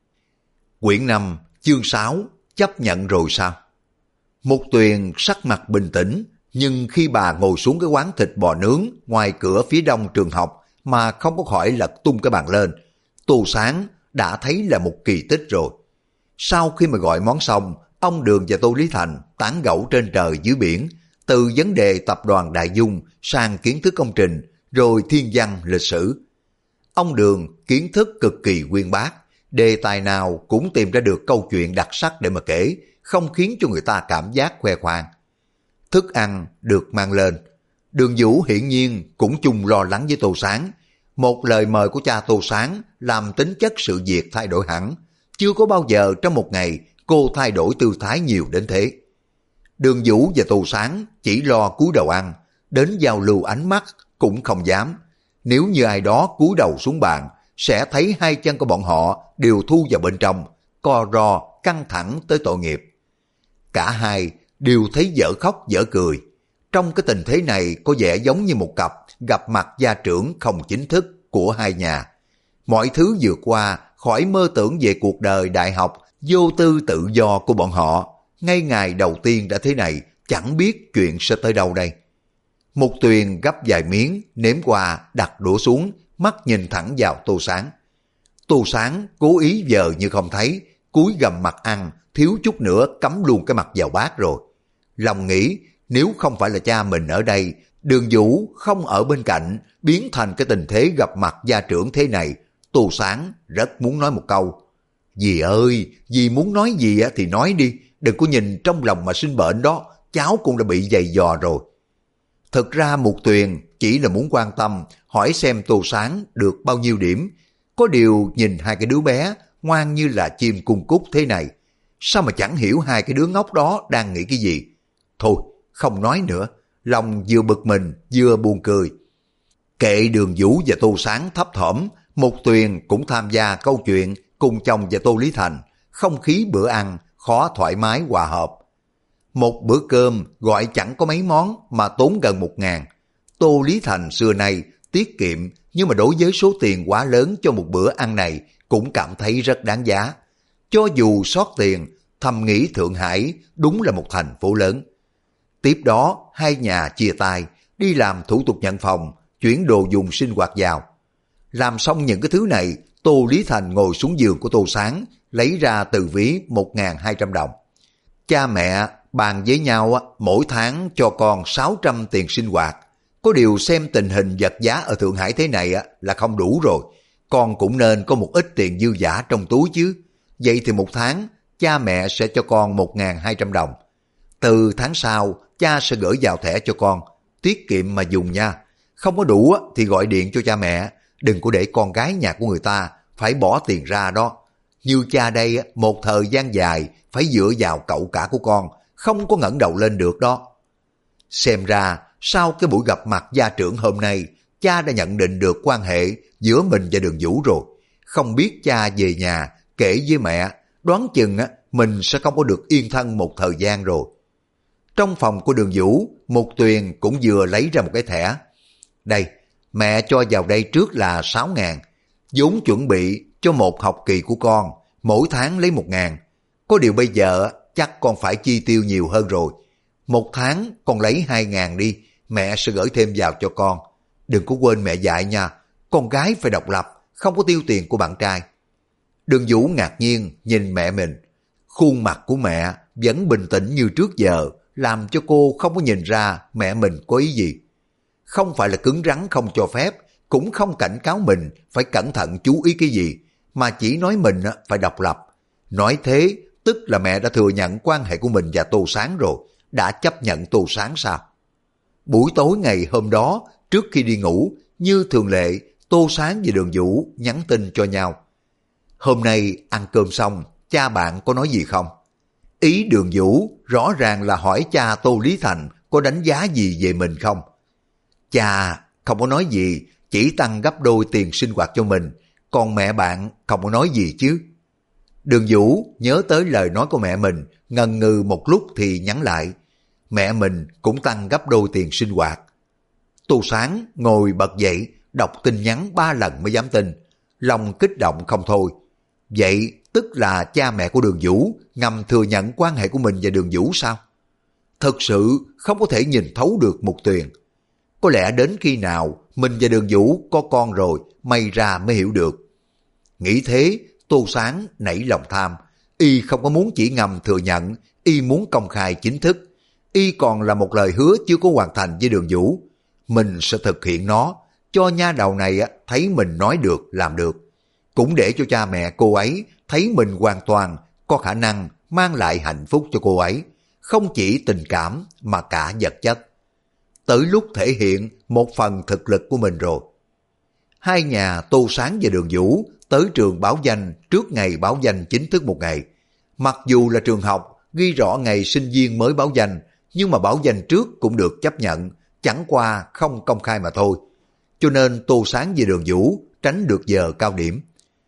Quyển 5, chương 6, chấp nhận rồi sao? Mục Tuyền sắc mặt bình tĩnh, nhưng khi bà ngồi xuống cái quán thịt bò nướng ngoài cửa phía đông trường học mà không có khỏi lật tung cái bàn lên, Tô Sáng đã thấy là một kỳ tích rồi. Sau khi mà gọi món xong, ông Đường và Tô Lý Thành tán gẫu trên trời dưới biển, từ vấn đề tập đoàn Đại Dung sang kiến thức công trình, rồi thiên văn lịch sử. Ông Đường kiến thức cực kỳ uyên bác, đề tài nào cũng tìm ra được câu chuyện đặc sắc để mà kể, không khiến cho người ta cảm giác khoe khoang. Thức ăn được mang lên. Đường Vũ hiển nhiên cũng chung lo lắng với Tô Sáng. Một lời mời của cha Tô Sáng làm tính chất sự việc thay đổi hẳn. Chưa có bao giờ trong một ngày cô thay đổi tư thái nhiều đến thế. Đường Vũ và Tô Sáng chỉ lo cúi đầu ăn, đến giao lưu ánh mắt cũng không dám. Nếu như ai đó cúi đầu xuống bàn, sẽ thấy hai chân của bọn họ đều thu vào bên trong, co ro, căng thẳng tới tội nghiệp. Cả hai đều thấy dở khóc dở cười. Trong cái tình thế này có vẻ giống như một cặp gặp mặt gia trưởng không chính thức của hai nhà. Mọi thứ vượt qua khỏi mơ tưởng về cuộc đời đại học vô tư tự do của bọn họ. Ngay ngày đầu tiên đã thế này, chẳng biết chuyện sẽ tới đâu đây. Mục Tuyền gấp vài miếng, nếm qua, đặt đũa xuống, mắt nhìn thẳng vào Tô Sáng. Tô Sáng cố ý vờ như không thấy, cúi gằm mặt ăn, thiếu chút nữa cắm luôn cái mặt vào bát rồi. Lòng nghĩ, nếu không phải là cha mình ở đây, Đường Vũ không ở bên cạnh, biến thành cái tình thế gặp mặt gia trưởng thế này, Tô Sáng rất muốn nói một câu: Dì ơi, dì muốn nói gì thì nói đi, đừng có nhìn trong lòng mà sinh bệnh đó, cháu cũng đã bị giày dò rồi. Thực ra Mục Tuyền chỉ là muốn quan tâm, hỏi xem Tô Sáng được bao nhiêu điểm. Có điều nhìn hai cái đứa bé ngoan như là chim cung cúc thế này, sao mà chẳng hiểu hai cái đứa ngốc đó đang nghĩ cái gì. Thôi, không nói nữa, lòng vừa bực mình vừa buồn cười. Kệ Đường Vũ và Tô Sáng thấp thỏm, Mục Tuyền cũng tham gia câu chuyện cùng chồng và Tô Lý Thành, không khí bữa ăn khó thoải mái hòa hợp. Một bữa cơm gọi chẳng có mấy món mà tốn gần 1.000. Tô Lý Thành xưa nay tiết kiệm, nhưng mà đối với số tiền quá lớn cho một bữa ăn này cũng cảm thấy rất đáng giá. Cho dù sót tiền, thầm nghĩ Thượng Hải đúng là một thành phố lớn. Tiếp đó hai nhà chia tay, đi làm thủ tục nhận phòng, chuyển đồ dùng sinh hoạt vào. Làm xong những cái thứ này, Tô Lý Thành ngồi xuống giường của Tô Sáng, lấy ra từ ví 1.200 đồng. Cha mẹ bàn với nhau mỗi tháng cho con 600 tiền sinh hoạt. Có điều xem tình hình vật giá ở Thượng Hải thế này là không đủ rồi. Con cũng nên có một ít tiền dư giả trong túi chứ. Vậy thì một tháng, cha mẹ sẽ cho con 1.200 đồng. Từ tháng sau, cha sẽ gửi vào thẻ cho con. Tiết kiệm mà dùng nha. Không có đủ thì gọi điện cho cha mẹ. Đừng có để con gái nhà của người ta phải bỏ tiền ra đó. Như cha đây, một thời gian dài phải dựa vào cậu cả của con, không có ngẩng đầu lên được đó. Xem ra, sau cái buổi gặp mặt gia trưởng hôm nay, cha đã nhận định được quan hệ giữa mình và Đường Vũ rồi. Không biết cha về nhà, kể với mẹ, đoán chừng mình sẽ không có được yên thân một thời gian rồi. Trong phòng của Đường Vũ, Mục Tuyền cũng vừa lấy ra một cái thẻ. Đây, mẹ cho vào đây trước là 6.000, vốn chuẩn bị cho một học kỳ của con, mỗi tháng lấy 1.000. Có điều bây giờ chắc con phải chi tiêu nhiều hơn rồi. Một tháng con lấy 2.000 đi, mẹ sẽ gửi thêm vào cho con. Đừng có quên mẹ dạy nha, con gái phải độc lập, không có tiêu tiền của bạn trai. Đường Vũ ngạc nhiên nhìn mẹ mình. Khuôn mặt của mẹ vẫn bình tĩnh như trước giờ, làm cho cô không có nhìn ra mẹ mình có ý gì. Không phải là cứng rắn không cho phép, cũng không cảnh cáo mình phải cẩn thận chú ý cái gì, mà chỉ nói mình phải độc lập. Nói thế, tức là mẹ đã thừa nhận quan hệ của mình và Tô Sáng rồi, đã chấp nhận Tô Sáng sao? Buổi tối ngày hôm đó, trước khi đi ngủ, như thường lệ, Tô Sáng và Đường Vũ nhắn tin cho nhau. Hôm nay ăn cơm xong, cha bạn có nói gì không? Ý Đường Vũ rõ ràng là hỏi cha Tô Lý Thành có đánh giá gì về mình không? Cha không có nói gì, chỉ tăng gấp đôi tiền sinh hoạt cho mình, còn mẹ bạn không có nói gì chứ. Đường Vũ nhớ tới lời nói của mẹ mình, ngần ngừ một lúc thì nhắn lại. Mẹ mình cũng tăng gấp đôi tiền sinh hoạt. Tô Sáng ngồi bật dậy, đọc tin nhắn 3 lần mới dám tin. Lòng kích động không thôi. Vậy tức là cha mẹ của Đường Vũ ngầm thừa nhận quan hệ của mình và Đường Vũ sao? Thật sự không có thể nhìn thấu được Mục Tuyền. Có lẽ đến khi nào mình và Đường Vũ có con rồi, may ra mới hiểu được. Nghĩ thế, Tô Sáng nảy lòng tham. Y không có muốn chỉ ngầm thừa nhận, y muốn công khai chính thức. Y còn là một lời hứa chưa có hoàn thành với Đường Vũ. Mình sẽ thực hiện nó, cho nha đầu này thấy mình nói được làm được. Cũng để cho cha mẹ cô ấy thấy mình hoàn toàn có khả năng mang lại hạnh phúc cho cô ấy, không chỉ tình cảm mà cả vật chất. Tới lúc thể hiện một phần thực lực của mình rồi. Hai nhà Tô Sáng và Đường Vũ tới trường báo danh trước ngày báo danh chính thức một ngày. Mặc dù là trường học ghi rõ ngày sinh viên mới báo danh, nhưng mà báo danh trước cũng được chấp nhận, chẳng qua không công khai mà thôi. Cho nên Tô Sáng và Đường Vũ tránh được giờ cao điểm.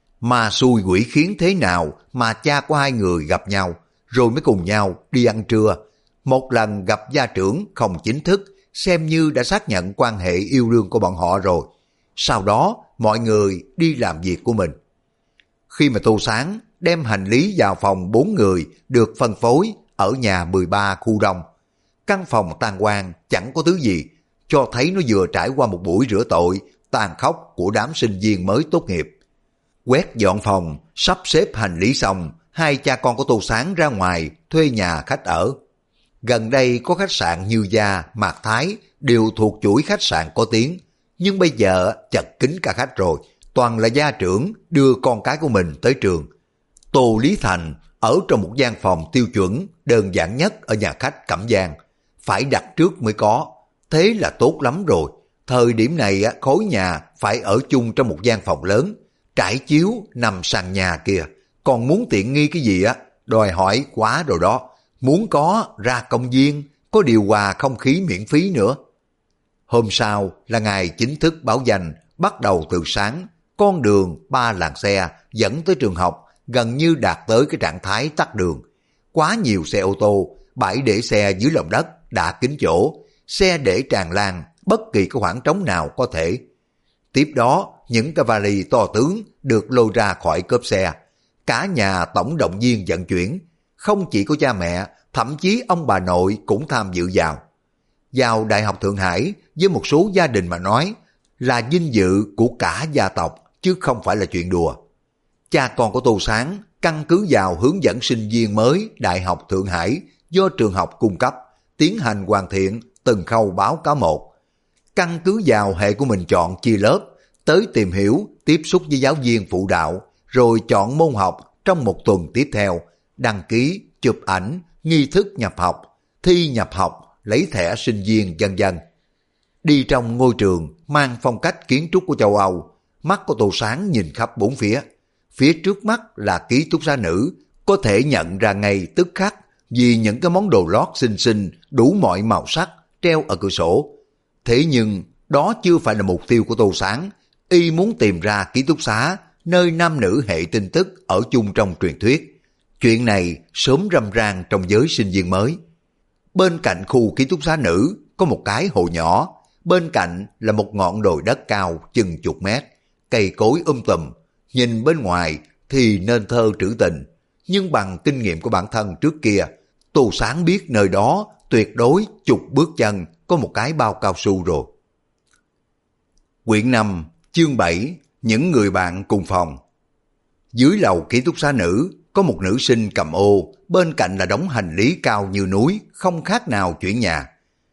Mà xui quỷ khiến thế nào mà cha của hai người gặp nhau, rồi mới cùng nhau đi ăn trưa. Một lần gặp gia trưởng không chính thức, xem như đã xác nhận quan hệ yêu đương của bọn họ rồi. Sau đó mọi người đi làm việc của mình. Khi mà Tô Sáng đem hành lý vào phòng 4 người được phân phối ở nhà 13 khu đông. Căn phòng tang hoang chẳng có thứ gì, cho thấy nó vừa trải qua một buổi rửa tội tàn khốc của đám sinh viên mới tốt nghiệp. Quét dọn phòng, sắp xếp hành lý xong, hai cha con của Tô Sáng ra ngoài thuê nhà khách ở. Gần đây có khách sạn Như Gia, Mạc Thái đều thuộc chuỗi khách sạn có tiếng, nhưng bây giờ chật kín cả khách rồi, toàn là gia trưởng đưa con cái của mình tới trường. Tô Lý Thành ở trong một gian phòng tiêu chuẩn đơn giản nhất ở nhà khách Cẩm Giang, phải đặt trước mới có, thế là tốt lắm rồi. Thời điểm này khối nhà phải ở chung trong một gian phòng lớn, trải chiếu nằm sàn nhà kìa, còn muốn tiện nghi cái gì đòi hỏi quá rồi đó. Muốn có ra công viên, có điều hòa không khí miễn phí nữa. Hôm sau là ngày chính thức báo danh, bắt đầu từ sáng, con đường 3 làn xe dẫn tới trường học gần như đạt tới cái trạng thái tắc đường. Quá nhiều xe ô tô, bãi để xe dưới lòng đất đã kín chỗ, xe để tràn lan, bất kỳ cái khoảng trống nào có thể. Tiếp đó, những cái vali to tướng được lôi ra khỏi cốp xe. Cả nhà tổng động viên vận chuyển, không chỉ có cha mẹ, thậm chí ông bà nội cũng tham dự vào. Vào Đại học Thượng Hải, với một số gia đình mà nói, là vinh dự của cả gia tộc, chứ không phải là chuyện đùa. Cha con của Tô Sáng căn cứ vào hướng dẫn sinh viên mới Đại học Thượng Hải do trường học cung cấp, tiến hành hoàn thiện từng khâu báo cáo một. Căn cứ vào hệ của mình chọn chia lớp, tới tìm hiểu, tiếp xúc với giáo viên phụ đạo, rồi chọn môn học trong một tuần tiếp theo, đăng ký, chụp ảnh, nghi thức nhập học, thi nhập học, lấy thẻ sinh viên vân vân. Đi trong ngôi trường mang phong cách kiến trúc của châu Âu, mắt của Tô Sáng nhìn khắp bốn phía. Phía trước mắt là ký túc xá nữ, có thể nhận ra ngay tức khắc vì những cái món đồ lót xinh xinh đủ mọi màu sắc treo ở cửa sổ. Thế nhưng đó chưa phải là mục tiêu của Tô Sáng. Y muốn tìm ra ký túc xá nơi nam nữ hệ tin tức ở chung trong truyền thuyết. Chuyện này sớm râm ran trong giới sinh viên mới. Bên cạnh khu ký túc xá nữ có một cái hồ nhỏ, bên cạnh là một ngọn đồi đất cao chừng chục mét, cây cối tùm. Nhìn bên ngoài thì nên thơ trữ tình, nhưng bằng kinh nghiệm của bản thân trước kia, Tô Sáng biết nơi đó tuyệt đối chục bước chân có một cái bao cao su rồi. Quyển 5, chương 7, những người bạn cùng phòng. Dưới lầu ký túc xá nữ có một nữ sinh cầm ô, bên cạnh là đống hành lý cao như núi, không khác nào chuyển nhà.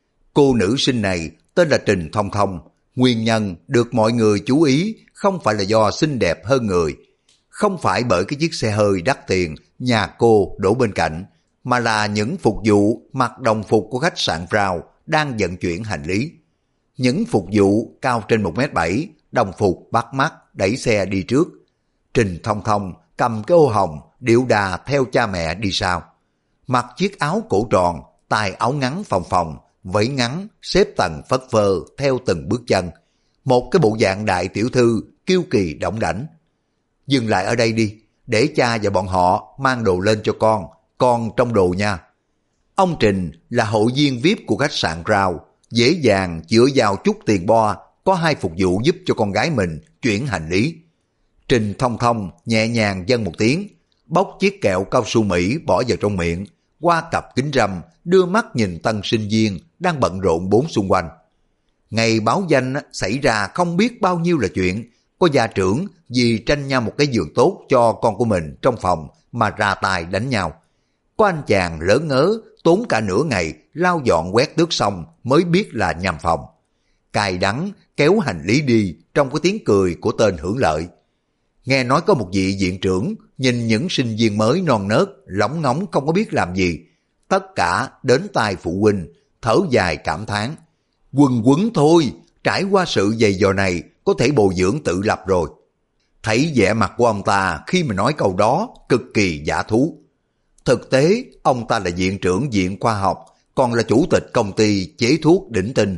Cô nữ sinh này tên là Trình Thông Thông. Nguyên nhân được mọi người chú ý không phải là do xinh đẹp hơn người, không phải bởi cái chiếc xe hơi đắt tiền nhà cô đổ bên cạnh, mà là những phục vụ mặc đồng phục của khách sạn Rao đang vận chuyển hành lý. Những phục vụ cao trên 1m7, đồng phục bắt mắt đẩy xe đi trước. Trình Thông Thông cầm cái ô hồng điệu đà theo cha mẹ đi sau. Mặc chiếc áo cổ tròn, tài áo ngắn phồng phồng, vẫy ngắn xếp tầng phất phơ theo từng bước chân. Một cái bộ dạng đại tiểu thư kiêu kỳ đỏng đảnh. Dừng lại ở đây đi, để cha và bọn họ mang đồ lên cho con trong đồ nha. Ông Trình là hội viên VIP của khách sạn Rao, dễ dàng chữa vào chút tiền bo, có 2 phục vụ giúp cho con gái mình chuyển hành lý. Trình Thông Thông nhẹ nhàng vâng một tiếng, bóc chiếc kẹo cao su Mỹ bỏ vào trong miệng, qua cặp kính râm, đưa mắt nhìn tân sinh viên đang bận rộn bốn xung quanh. Ngày báo danh xảy ra không biết bao nhiêu là chuyện, có gia trưởng vì tranh nhau một cái giường tốt cho con của mình trong phòng mà ra tay đánh nhau. Có anh chàng lớn ngớ tốn cả nửa ngày lau dọn quét tước xong mới biết là nhầm phòng. Cài đắng kéo hành lý đi trong cái tiếng cười của tên hưởng lợi. Nghe nói có một vị viện trưởng nhìn những sinh viên mới non nớt lóng ngóng không có biết làm gì, tất cả đến tai phụ huynh thở dài cảm thán. Quần quấn thôi, trải qua sự dày dò này có thể bồi dưỡng tự lập rồi. Thấy vẻ mặt của ông ta khi mà nói câu đó cực kỳ giả thú. Thực tế ông ta là viện trưởng viện khoa học, còn là chủ tịch công ty chế thuốc đỉnh tinh,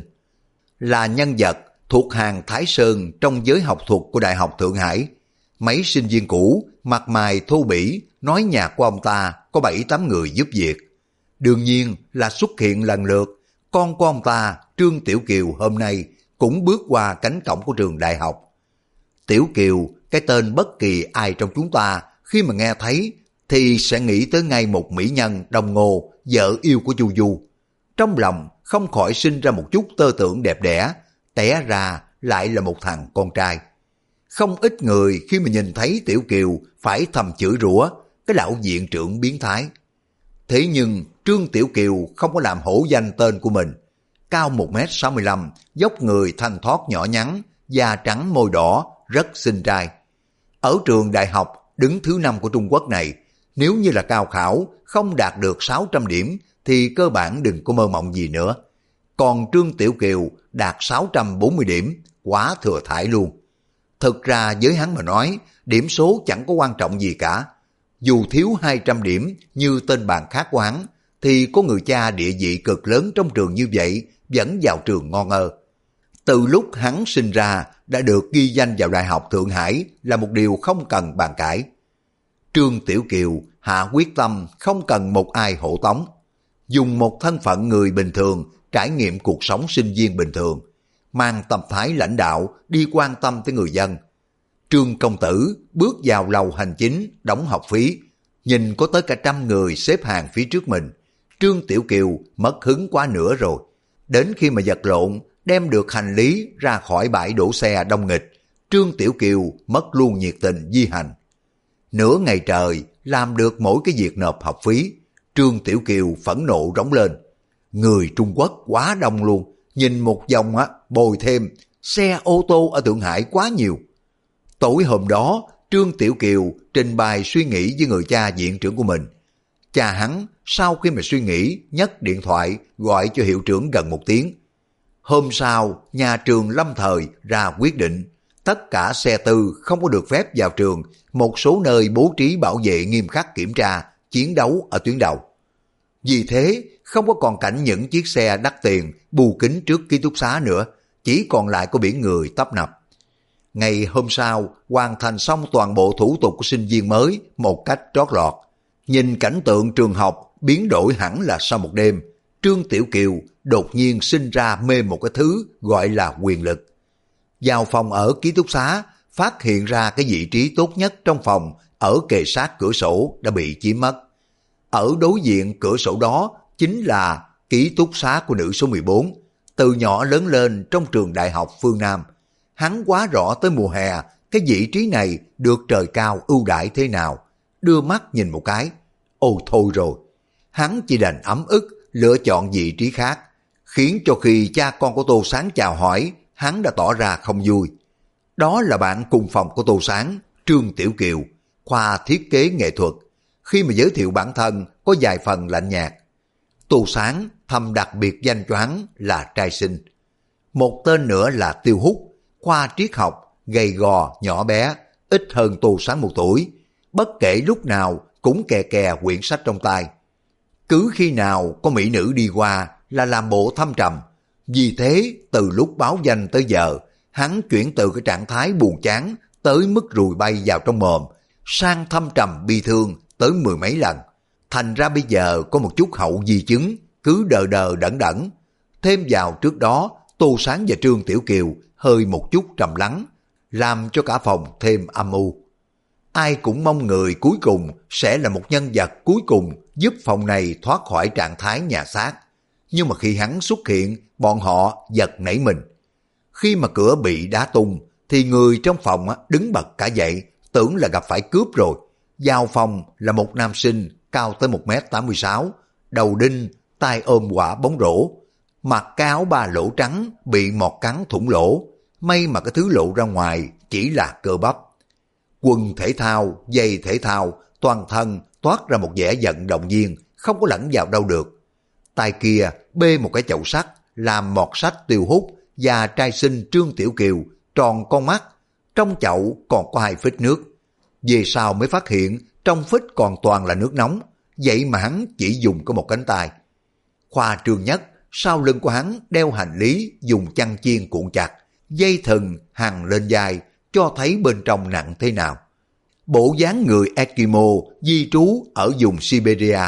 là nhân vật thuộc hàng Thái Sơn trong giới học thuật của Đại học Thượng Hải. Mấy sinh viên cũ mặt mày thô bỉ nói nhà của ông ta có 7-8 người giúp việc. Đương nhiên là xuất hiện lần lượt. Con của ông ta Trương Tiểu Kiều hôm nay cũng bước qua cánh cổng của trường đại học. Tiểu Kiều, cái tên bất kỳ ai trong chúng ta khi mà nghe thấy thì sẽ nghĩ tới ngay một mỹ nhân đồng ngô, vợ yêu của Chu Du. Trong lòng không khỏi sinh ra một chút tơ tưởng đẹp đẽ, té ra lại là một thằng con trai. Không ít người khi mà nhìn thấy Tiểu Kiều phải thầm chửi rủa cái lão viện trưởng biến thái. Thế nhưng Trương Tiểu Kiều không có làm hổ danh tên của mình. Cao 1m65, dốc người thanh thoát nhỏ nhắn, da trắng môi đỏ, rất xinh trai. Ở trường đại học đứng thứ 5 của Trung Quốc này, nếu như là cao khảo không đạt được 600 điểm thì cơ bản đừng có mơ mộng gì nữa. Còn Trương Tiểu Kiều đạt 640 điểm, quá thừa thãi luôn. Thực ra với hắn mà nói, điểm số chẳng có quan trọng gì cả. Dù thiếu 200 điểm như tên bạn khác của hắn, thì có người cha địa vị cực lớn trong trường như vậy vẫn vào trường ngon ơ. Từ lúc hắn sinh ra đã được ghi danh vào Đại học Thượng Hải là một điều không cần bàn cãi. Trương Tiểu Kiều hạ quyết tâm không cần một ai hộ tống, dùng một thân phận người bình thường trải nghiệm cuộc sống sinh viên bình thường, mang tâm thái lãnh đạo đi quan tâm tới người dân. Trương công tử bước vào lầu hành chính đóng học phí, nhìn có tới cả 100 người xếp hàng phía trước mình. Trương Tiểu Kiều mất hứng quá nữa rồi. Đến khi mà vật lộn đem được hành lý ra khỏi bãi đổ xe đông nghịch, Trương Tiểu Kiều mất luôn nhiệt tình di hành. Nửa ngày trời làm được mỗi cái việc nộp học phí, Trương Tiểu Kiều phẫn nộ rống lên. Người Trung Quốc quá đông luôn, nhìn một vòng bồi thêm, xe ô tô ở Thượng Hải quá nhiều. Tối hôm đó, Trương Tiểu Kiều trình bày suy nghĩ với người cha viện trưởng của mình. Cha hắn sau khi mà suy nghĩ nhấc điện thoại gọi cho hiệu trưởng gần 1 tiếng. Hôm sau, nhà trường lâm thời ra quyết định tất cả xe tư không có được phép vào trường, một số nơi bố trí bảo vệ nghiêm khắc kiểm tra, chiến đấu ở tuyến đầu. Vì thế, không có còn cảnh những chiếc xe đắt tiền bù kính trước ký túc xá nữa, chỉ còn lại có biển người tấp nập. Ngày hôm sau, hoàn thành xong toàn bộ thủ tục của sinh viên mới một cách trót lọt. Nhìn cảnh tượng trường học biến đổi hẳn là sau một đêm, Trương Tiểu Kiều đột nhiên sinh ra mê một cái thứ gọi là quyền lực. Vào phòng ở ký túc xá, phát hiện ra cái vị trí tốt nhất trong phòng ở kề sát cửa sổ đã bị chiếm mất. Ở đối diện cửa sổ đó chính là ký túc xá của nữ số 14. Từ nhỏ lớn lên trong trường đại học phương Nam, hắn quá rõ tới mùa hè cái vị trí này được trời cao ưu đãi thế nào. Đưa mắt nhìn một cái, ôi thôi rồi, hắn chỉ đành ấm ức lựa chọn vị trí khác, khiến cho khi cha con của Tô Sáng chào hỏi, hắn đã tỏ ra không vui. Đó là bạn cùng phòng của Tô Sáng, Trương Tiểu Kiều, khoa thiết kế nghệ thuật. Khi mà giới thiệu bản thân có vài phần lạnh nhạt. Tô Sáng thầm đặc biệt danh cho hắn là trai xinh. Một tên nữa là Tiêu Hút, khoa triết học, gầy gò, nhỏ bé, ít hơn Tô Sáng 1 tuổi. Bất kể lúc nào cũng kè kè quyển sách trong tay. Cứ khi nào có mỹ nữ đi qua là làm bộ thâm trầm. Vì thế, từ lúc báo danh tới giờ, hắn chuyển từ cái trạng thái buồn chán tới mức ruồi bay vào trong mồm, sang thâm trầm bi thương tới 10 mấy lần. Thành ra bây giờ có một chút hậu di chứng, cứ đờ đờ đẫn đẫn. Thêm vào trước đó, Tô Sáng và Trương Tiểu Kiều hơi một chút trầm lắng, làm cho cả phòng thêm âm u. Ai cũng mong người cuối cùng sẽ là một nhân vật cuối cùng giúp phòng này thoát khỏi trạng thái nhà xác. Nhưng mà khi hắn xuất hiện, bọn họ giật nảy mình. Khi mà cửa bị đá tung, thì người trong phòng đứng bật cả dậy, tưởng là gặp phải cướp rồi. Vào phòng là một nam sinh cao tới 1m86, đầu đinh, tay ôm quả bóng rổ, mặc cái áo ba lỗ trắng bị mọt cắn thủng lỗ, may mà cái thứ lộ ra ngoài chỉ là cơ bắp. Quần thể thao, giày thể thao, toàn thân toát ra một vẻ vận động viên, không có lẫn vào đâu được. Tay kia bê một cái chậu sắt, làm mọt sách Tiêu Hút và trai xinh Trương Tiểu Kiều tròn con mắt, trong chậu còn có 2 phích nước. Về sau mới phát hiện trong phích còn toàn là nước nóng, vậy mà hắn chỉ dùng có một cánh tay. Khoa Trương Nhất, sau lưng của hắn đeo hành lý dùng chăn chiên cuộn chặt, dây thừng hằn lên vai, cho thấy bên trong nặng thế nào. Bộ dáng người Eskimo di trú ở vùng Siberia.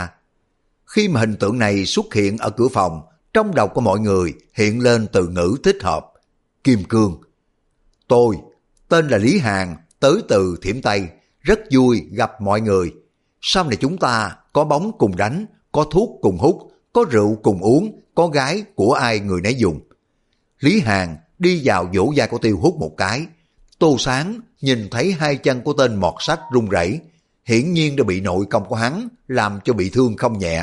Khi mà hình tượng này xuất hiện ở cửa phòng, trong đầu của mọi người hiện lên từ ngữ thích hợp. Kim Cương. Tôi, tên là Lý Hàn, tới từ Thiểm Tây, rất vui gặp mọi người. Sau này chúng ta có bóng cùng đánh, có thuốc cùng hút, có rượu cùng uống, có gái của ai người nấy dùng. Lý Hàn đi vào vỗ vai của Tiêu Hút một cái. Tô Sáng nhìn thấy 2 chân của tên mọt sách run rẩy, hiển nhiên đã bị nội công của hắn làm cho bị thương không nhẹ.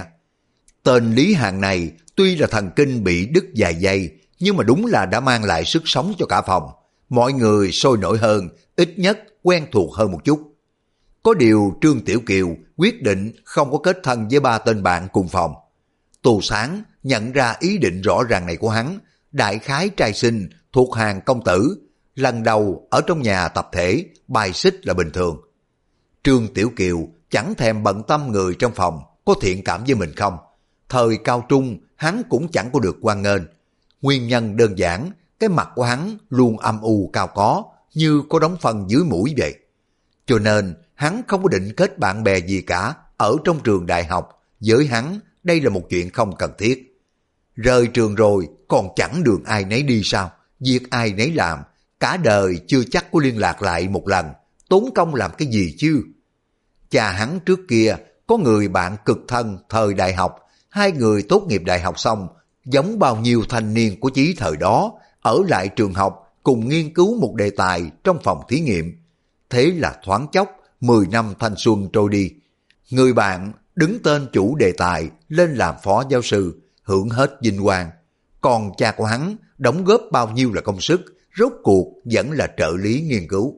Tên Lý Hàn này tuy là thần kinh bị đứt vài dây, nhưng mà đúng là đã mang lại sức sống cho cả phòng. Mọi người sôi nổi hơn, ít nhất quen thuộc hơn một chút. Có điều Trương Tiểu Kiều quyết định không có kết thân với ba tên bạn cùng phòng. Tô Sáng nhận ra ý định rõ ràng này của hắn, đại khái trai sinh thuộc hàng công tử, lần đầu ở trong nhà tập thể, bài xích là bình thường. Trương Tiểu Kiều chẳng thèm bận tâm người trong phòng có thiện cảm với mình không. Thời cao trung hắn cũng chẳng có được hoan nghênh. Nguyên nhân đơn giản, cái mặt của hắn luôn âm u cao có, như có đống phân dưới mũi vậy. Cho nên hắn không có định kết bạn bè gì cả ở trong trường đại học. Với hắn đây là một chuyện không cần thiết. Rời trường rồi còn chẳng đường ai nấy đi sao? Việc ai nấy làm, cả đời chưa chắc có liên lạc lại một lần, tốn công làm cái gì chứ? Cha hắn trước kia có người bạn cực thân thời đại học, hai người tốt nghiệp đại học xong, giống bao nhiêu thanh niên của chí thời đó, ở lại trường học cùng nghiên cứu một đề tài trong phòng thí nghiệm. Thế là thoáng chốc 10 năm thanh xuân trôi đi. Người bạn đứng tên chủ đề tài lên làm phó giáo sư, hưởng hết vinh quang. Còn cha của hắn đóng góp bao nhiêu là công sức, rốt cuộc vẫn là trợ lý nghiên cứu.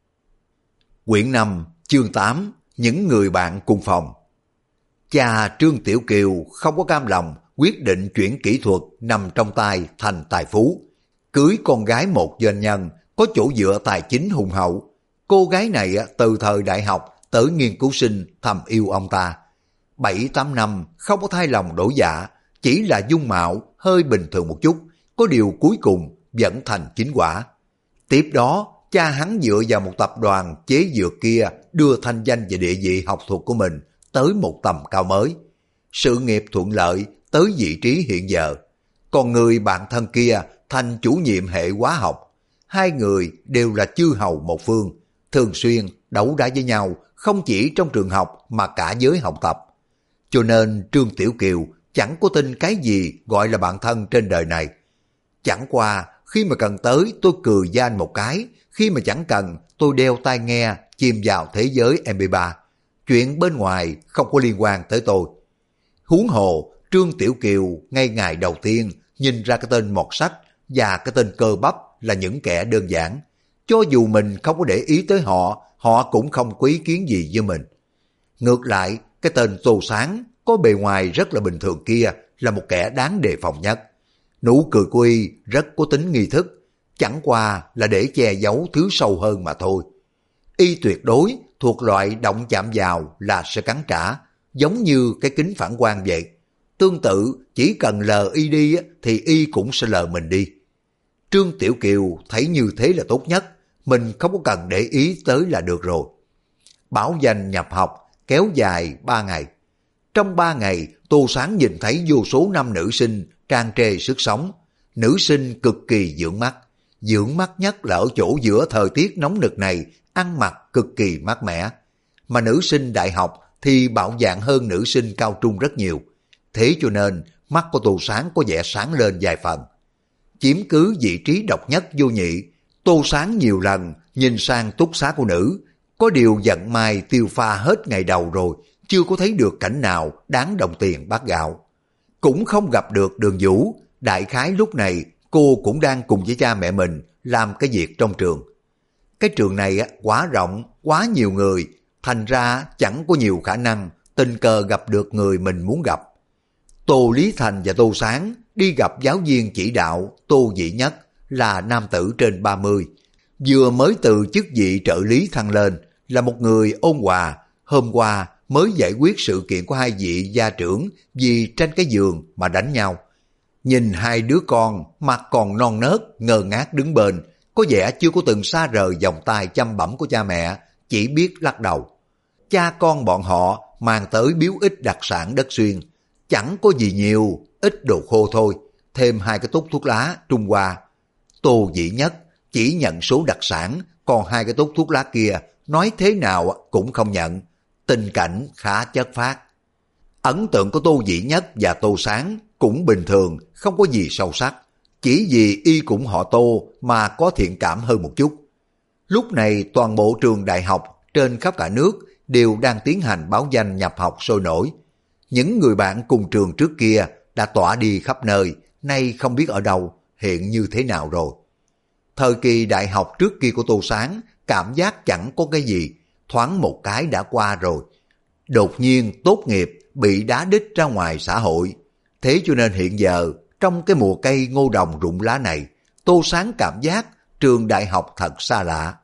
Quyển 5, chương 8, những người bạn cùng phòng. Cha Trương Tiểu Kiều không có cam lòng, quyết định chuyển kỹ thuật nằm trong tay thành tài phú. Cưới con gái một doanh nhân, có chỗ dựa tài chính hùng hậu. Cô gái này từ thời đại học tới nghiên cứu sinh thầm yêu ông ta. 7-8 năm không có thay lòng đổi dạ, chỉ là dung mạo hơi bình thường một chút, có điều cuối cùng vẫn thành chính quả. Tiếp đó, cha hắn dựa vào một tập đoàn chế dược kia đưa thanh danh và địa vị học thuật của mình tới một tầm cao mới. Sự nghiệp thuận lợi tới vị trí hiện giờ. Còn người bạn thân kia thành chủ nhiệm hệ hóa học. Hai người đều là chư hầu một phương, thường xuyên đấu đá với nhau, không chỉ trong trường học mà cả giới học tập. Cho nên Trương Tiểu Kiều chẳng có tin cái gì gọi là bạn thân trên đời này. Chẳng qua khi mà cần tới tôi cười với anh một cái, khi mà chẳng cần tôi đeo tai nghe chìm vào thế giới MP3. Chuyện bên ngoài không có liên quan tới tôi. Huống hồ Trương Tiểu Kiều ngay ngày đầu tiên nhìn ra cái tên mọt sách và cái tên cơ bắp là những kẻ đơn giản. Cho dù mình không có để ý tới họ, họ cũng không có ý kiến gì với mình. Ngược lại, cái tên Tô Sáng có bề ngoài rất là bình thường kia là một kẻ đáng đề phòng nhất. Nụ cười của y rất có tính nghi thức, chẳng qua là để che giấu thứ sâu hơn mà thôi. Y tuyệt đối thuộc loại động chạm vào là sẽ cắn trả, giống như cái kính phản quang vậy. Tương tự, chỉ cần lờ y đi thì y cũng sẽ lờ mình đi. Trương Tiểu Kiều thấy như thế là tốt nhất, mình không có cần để ý tới là được rồi. Bảo danh nhập học kéo dài 3 ngày. Trong 3 ngày, Tô Sáng nhìn thấy vô số nam nữ sinh tràn trề sức sống. Nữ sinh cực kỳ dưỡng mắt. Dưỡng mắt nhất là ở chỗ giữa thời tiết nóng nực này, ăn mặc cực kỳ mát mẻ. Mà nữ sinh đại học thì bạo dạn hơn nữ sinh cao trung rất nhiều. Thế cho nên mắt của Tô Sáng có vẻ sáng lên vài phần. Chiếm cứ vị trí độc nhất vô nhị, Tô Sáng nhiều lần nhìn sang túc xá của nữ. Có điều giận mai tiêu pha hết ngày đầu rồi, chưa có thấy được cảnh nào đáng đồng tiền bát gạo. Cũng không gặp được Đường Vũ, đại khái lúc này cô cũng đang cùng với cha mẹ mình làm cái việc trong trường. Cái trường này quá rộng, quá nhiều người, thành ra chẳng có nhiều khả năng tình cờ gặp được người mình muốn gặp. Tô Lý Thành và Tô Sáng đi gặp giáo viên chỉ đạo Tô Dĩ Nhất là nam tử trên 30, vừa mới từ chức vị trợ lý thăng lên, là một người ôn hòa. Hôm qua mới giải quyết sự kiện của hai vị gia trưởng vì tranh cái giường mà đánh nhau. Nhìn hai đứa con mặt còn non nớt ngơ ngác đứng bên, có vẻ chưa có từng xa rời vòng tay chăm bẵm của cha mẹ, chỉ biết lắc đầu. Cha con bọn họ mang tới biếu ít đặc sản đất xuyên, chẳng có gì nhiều, ít đồ khô thôi, thêm 2 cái tút thuốc lá Trung Hoa. Tô Dĩ Nhất chỉ nhận số đặc sản, còn 2 cái tút thuốc lá kia nói thế nào cũng không nhận. Tình cảnh khá chất phác. Ấn tượng của Tô Dĩ Nhất và Tô Sáng cũng bình thường, không có gì sâu sắc. Chỉ vì y cũng họ Tô mà có thiện cảm hơn một chút. Lúc này toàn bộ trường đại học trên khắp cả nước đều đang tiến hành báo danh nhập học sôi nổi. Những người bạn cùng trường trước kia đã tỏa đi khắp nơi, nay không biết ở đâu, hiện như thế nào rồi. Thời kỳ đại học trước kia của Tô Sáng cảm giác chẳng có cái gì, thoáng một cái đã qua rồi. Đột nhiên tốt nghiệp bị đá đít ra ngoài xã hội. Thế cho nên hiện giờ, trong cái mùa cây ngô đồng rụng lá này, Tô Sáng cảm giác trường đại học thật xa lạ.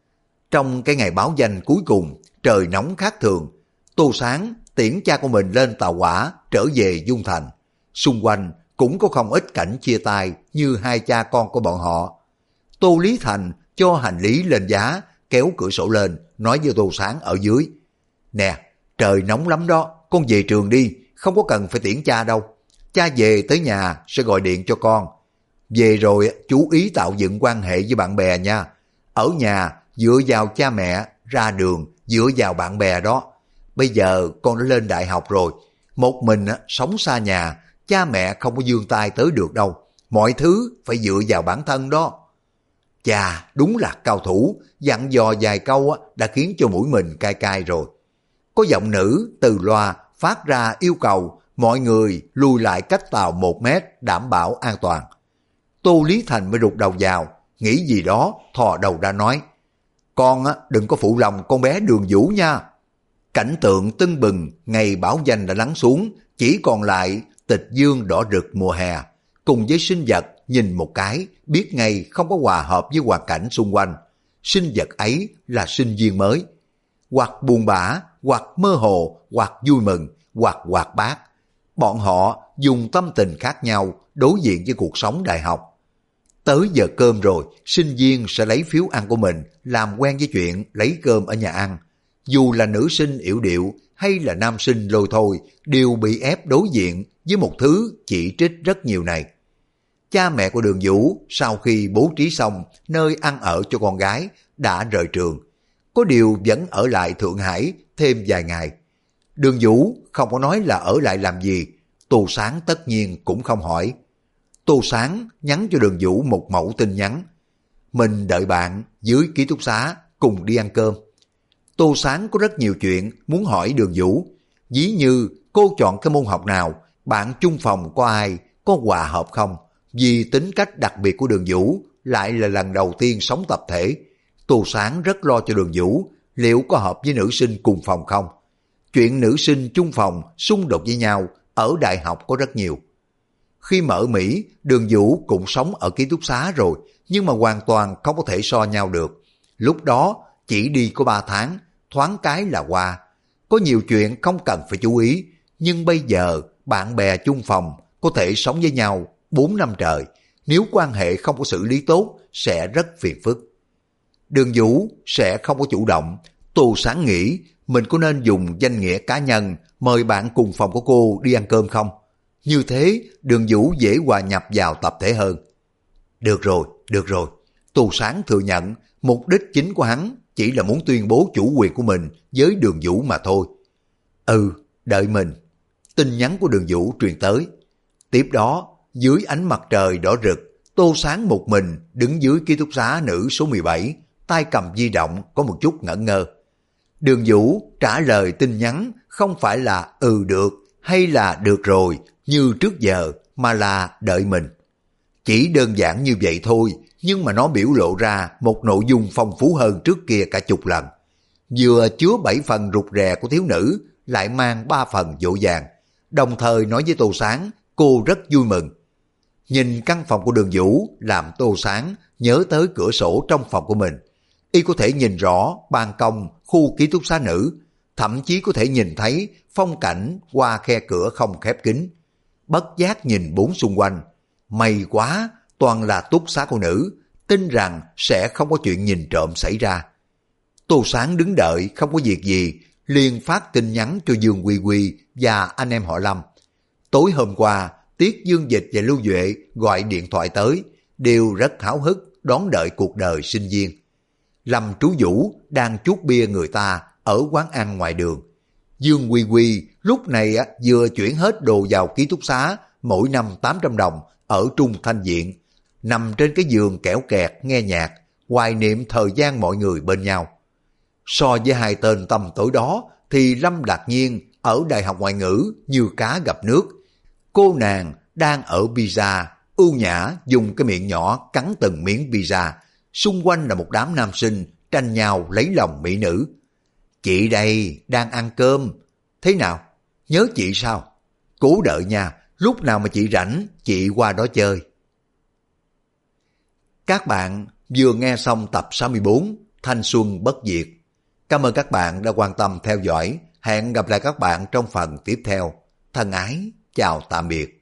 Trong cái ngày báo danh cuối cùng, trời nóng khác thường, Tô Sáng tiễn cha của mình lên tàu hỏa trở về Dung Thành. Xung quanh cũng có không ít cảnh chia tay như hai cha con của bọn họ. Tô Lý Thành cho hành lý lên giá, kéo cửa sổ lên, nói với Tô Sáng ở dưới. Nè, trời nóng lắm đó, con về trường đi, không có cần phải tiễn cha đâu. Cha về tới nhà sẽ gọi điện cho con. Về rồi chú ý tạo dựng quan hệ với bạn bè nha. Ở nhà dựa vào cha mẹ, ra đường dựa vào bạn bè đó. Bây giờ con đã lên đại học rồi, một mình sống xa nhà, cha mẹ không có vươn tay tới được đâu. Mọi thứ phải dựa vào bản thân đó. Chà, đúng là cao thủ, dặn dò vài câu đã khiến cho mũi mình cay cay rồi. Có giọng nữ từ loa phát ra yêu cầu mọi người lùi lại cách tàu 1 mét đảm bảo an toàn. Tô Lý Thành mới rụt đầu vào, nghĩ gì đó, thò đầu ra nói. Con đừng có phụ lòng con bé Đường Vũ nha. Cảnh tượng tưng bừng, ngày báo danh đã lắng xuống, chỉ còn lại tịch dương đỏ rực mùa hè. Cùng với sinh vật nhìn một cái, biết ngay không có hòa hợp với hoàn cảnh xung quanh. Sinh vật ấy là sinh viên mới. Hoặc buồn bã, hoặc mơ hồ, hoặc vui mừng, hoặc hoạt bát. Bọn họ dùng tâm tình khác nhau đối diện với cuộc sống đại học. Tới giờ cơm rồi, sinh viên sẽ lấy phiếu ăn của mình, làm quen với chuyện lấy cơm ở nhà ăn. Dù là nữ sinh yểu điệu hay là nam sinh lôi thôi, đều bị ép đối diện với một thứ chỉ trích rất nhiều này. Cha mẹ của Đường Vũ sau khi bố trí xong nơi ăn ở cho con gái đã rời trường. Có điều vẫn ở lại Thượng Hải thêm vài ngày. Đường Vũ không có nói là ở lại làm gì, Tô Sáng tất nhiên cũng không hỏi. Tô Sáng nhắn cho Đường Vũ một mẫu tin nhắn. Mình đợi bạn dưới ký túc xá cùng đi ăn cơm. Tô Sáng có rất nhiều chuyện muốn hỏi Đường Vũ. Ví như cô chọn cái môn học nào, bạn chung phòng có ai, có hòa hợp không? Vì tính cách đặc biệt của Đường Vũ lại là lần đầu tiên sống tập thể. Tô Sáng rất lo cho Đường Vũ liệu có hợp với nữ sinh cùng phòng không. Chuyện nữ sinh chung phòng xung đột với nhau ở đại học có rất nhiều. Khi mà ở Mỹ, Đường Vũ cũng sống ở ký túc xá rồi, nhưng mà hoàn toàn không có thể so nhau được. Lúc đó chỉ đi có 3 tháng, thoáng cái là qua. Có nhiều chuyện không cần phải chú ý, nhưng bây giờ bạn bè chung phòng có thể sống với nhau 4 năm trời. Nếu quan hệ không có xử lý tốt sẽ rất phiền phức. Đường Vũ sẽ không có chủ động. Tô Sáng nghĩ mình có nên dùng danh nghĩa cá nhân mời bạn cùng phòng của cô đi ăn cơm không? Như thế Đường Vũ dễ hòa nhập vào tập thể hơn. Được rồi. Tô Sáng thừa nhận mục đích chính của hắn chỉ là muốn tuyên bố chủ quyền của mình với Đường Vũ mà thôi. Đợi mình. Tin nhắn của Đường Vũ truyền tới. Tiếp đó, dưới ánh mặt trời đỏ rực, Tô Sáng một mình đứng dưới ký túc xá nữ số 17, tay cầm di động có một chút ngẩn ngơ. Đường Vũ trả lời tin nhắn không phải là được hay là được rồi như trước giờ, mà là đợi mình. Chỉ đơn giản như vậy thôi, nhưng mà nó biểu lộ ra một nội dung phong phú hơn trước kia cả chục lần. Vừa chứa 7 phần rụt rè của thiếu nữ, lại mang 3 phần dỗ dàng, đồng thời nói với Tô Sáng cô rất vui mừng. Nhìn căn phòng của Đường Vũ làm Tô Sáng nhớ tới cửa sổ trong phòng của mình. Y có thể nhìn rõ ban công khu ký túc xá nữ, thậm chí có thể nhìn thấy phong cảnh qua khe cửa không khép kín. Bất giác nhìn bốn xung quanh. May quá, toàn là túc xá của nữ, tin rằng sẽ không có chuyện nhìn trộm xảy ra. Tô Sáng đứng đợi không có việc gì, liền phát tin nhắn cho Dương Quy Quy và anh em họ Lâm. Tối hôm qua, Tiết Dương Dịch và Lưu Duệ gọi điện thoại tới, đều rất háo hức đón đợi cuộc đời sinh viên. Lâm Trú Vũ đang chuốt bia người ta ở quán ăn ngoài đường. Dương Quy Quy lúc này vừa chuyển hết đồ vào ký túc xá, mỗi năm 800 đồng ở Trung Thanh Viện, nằm trên cái giường kẽo kẹt nghe nhạc, hoài niệm thời gian mọi người bên nhau. So với hai tên tăm tối đó thì Lâm Lạc Nhiên ở Đại học Ngoại ngữ như cá gặp nước. Cô nàng đang ở pizza, ưu nhã dùng cái miệng nhỏ cắn từng miếng pizza. Xung quanh là một đám nam sinh tranh nhau lấy lòng mỹ nữ. Chị đây đang ăn cơm. Thế nào? Nhớ chị sao? Cố đợi nha, lúc nào mà chị rảnh, chị qua đó chơi. Các bạn vừa nghe xong tập 64 Thanh Xuân Bất Diệt. Cảm ơn các bạn đã quan tâm theo dõi. Hẹn gặp lại các bạn trong phần tiếp theo. Thân ái, chào tạm biệt.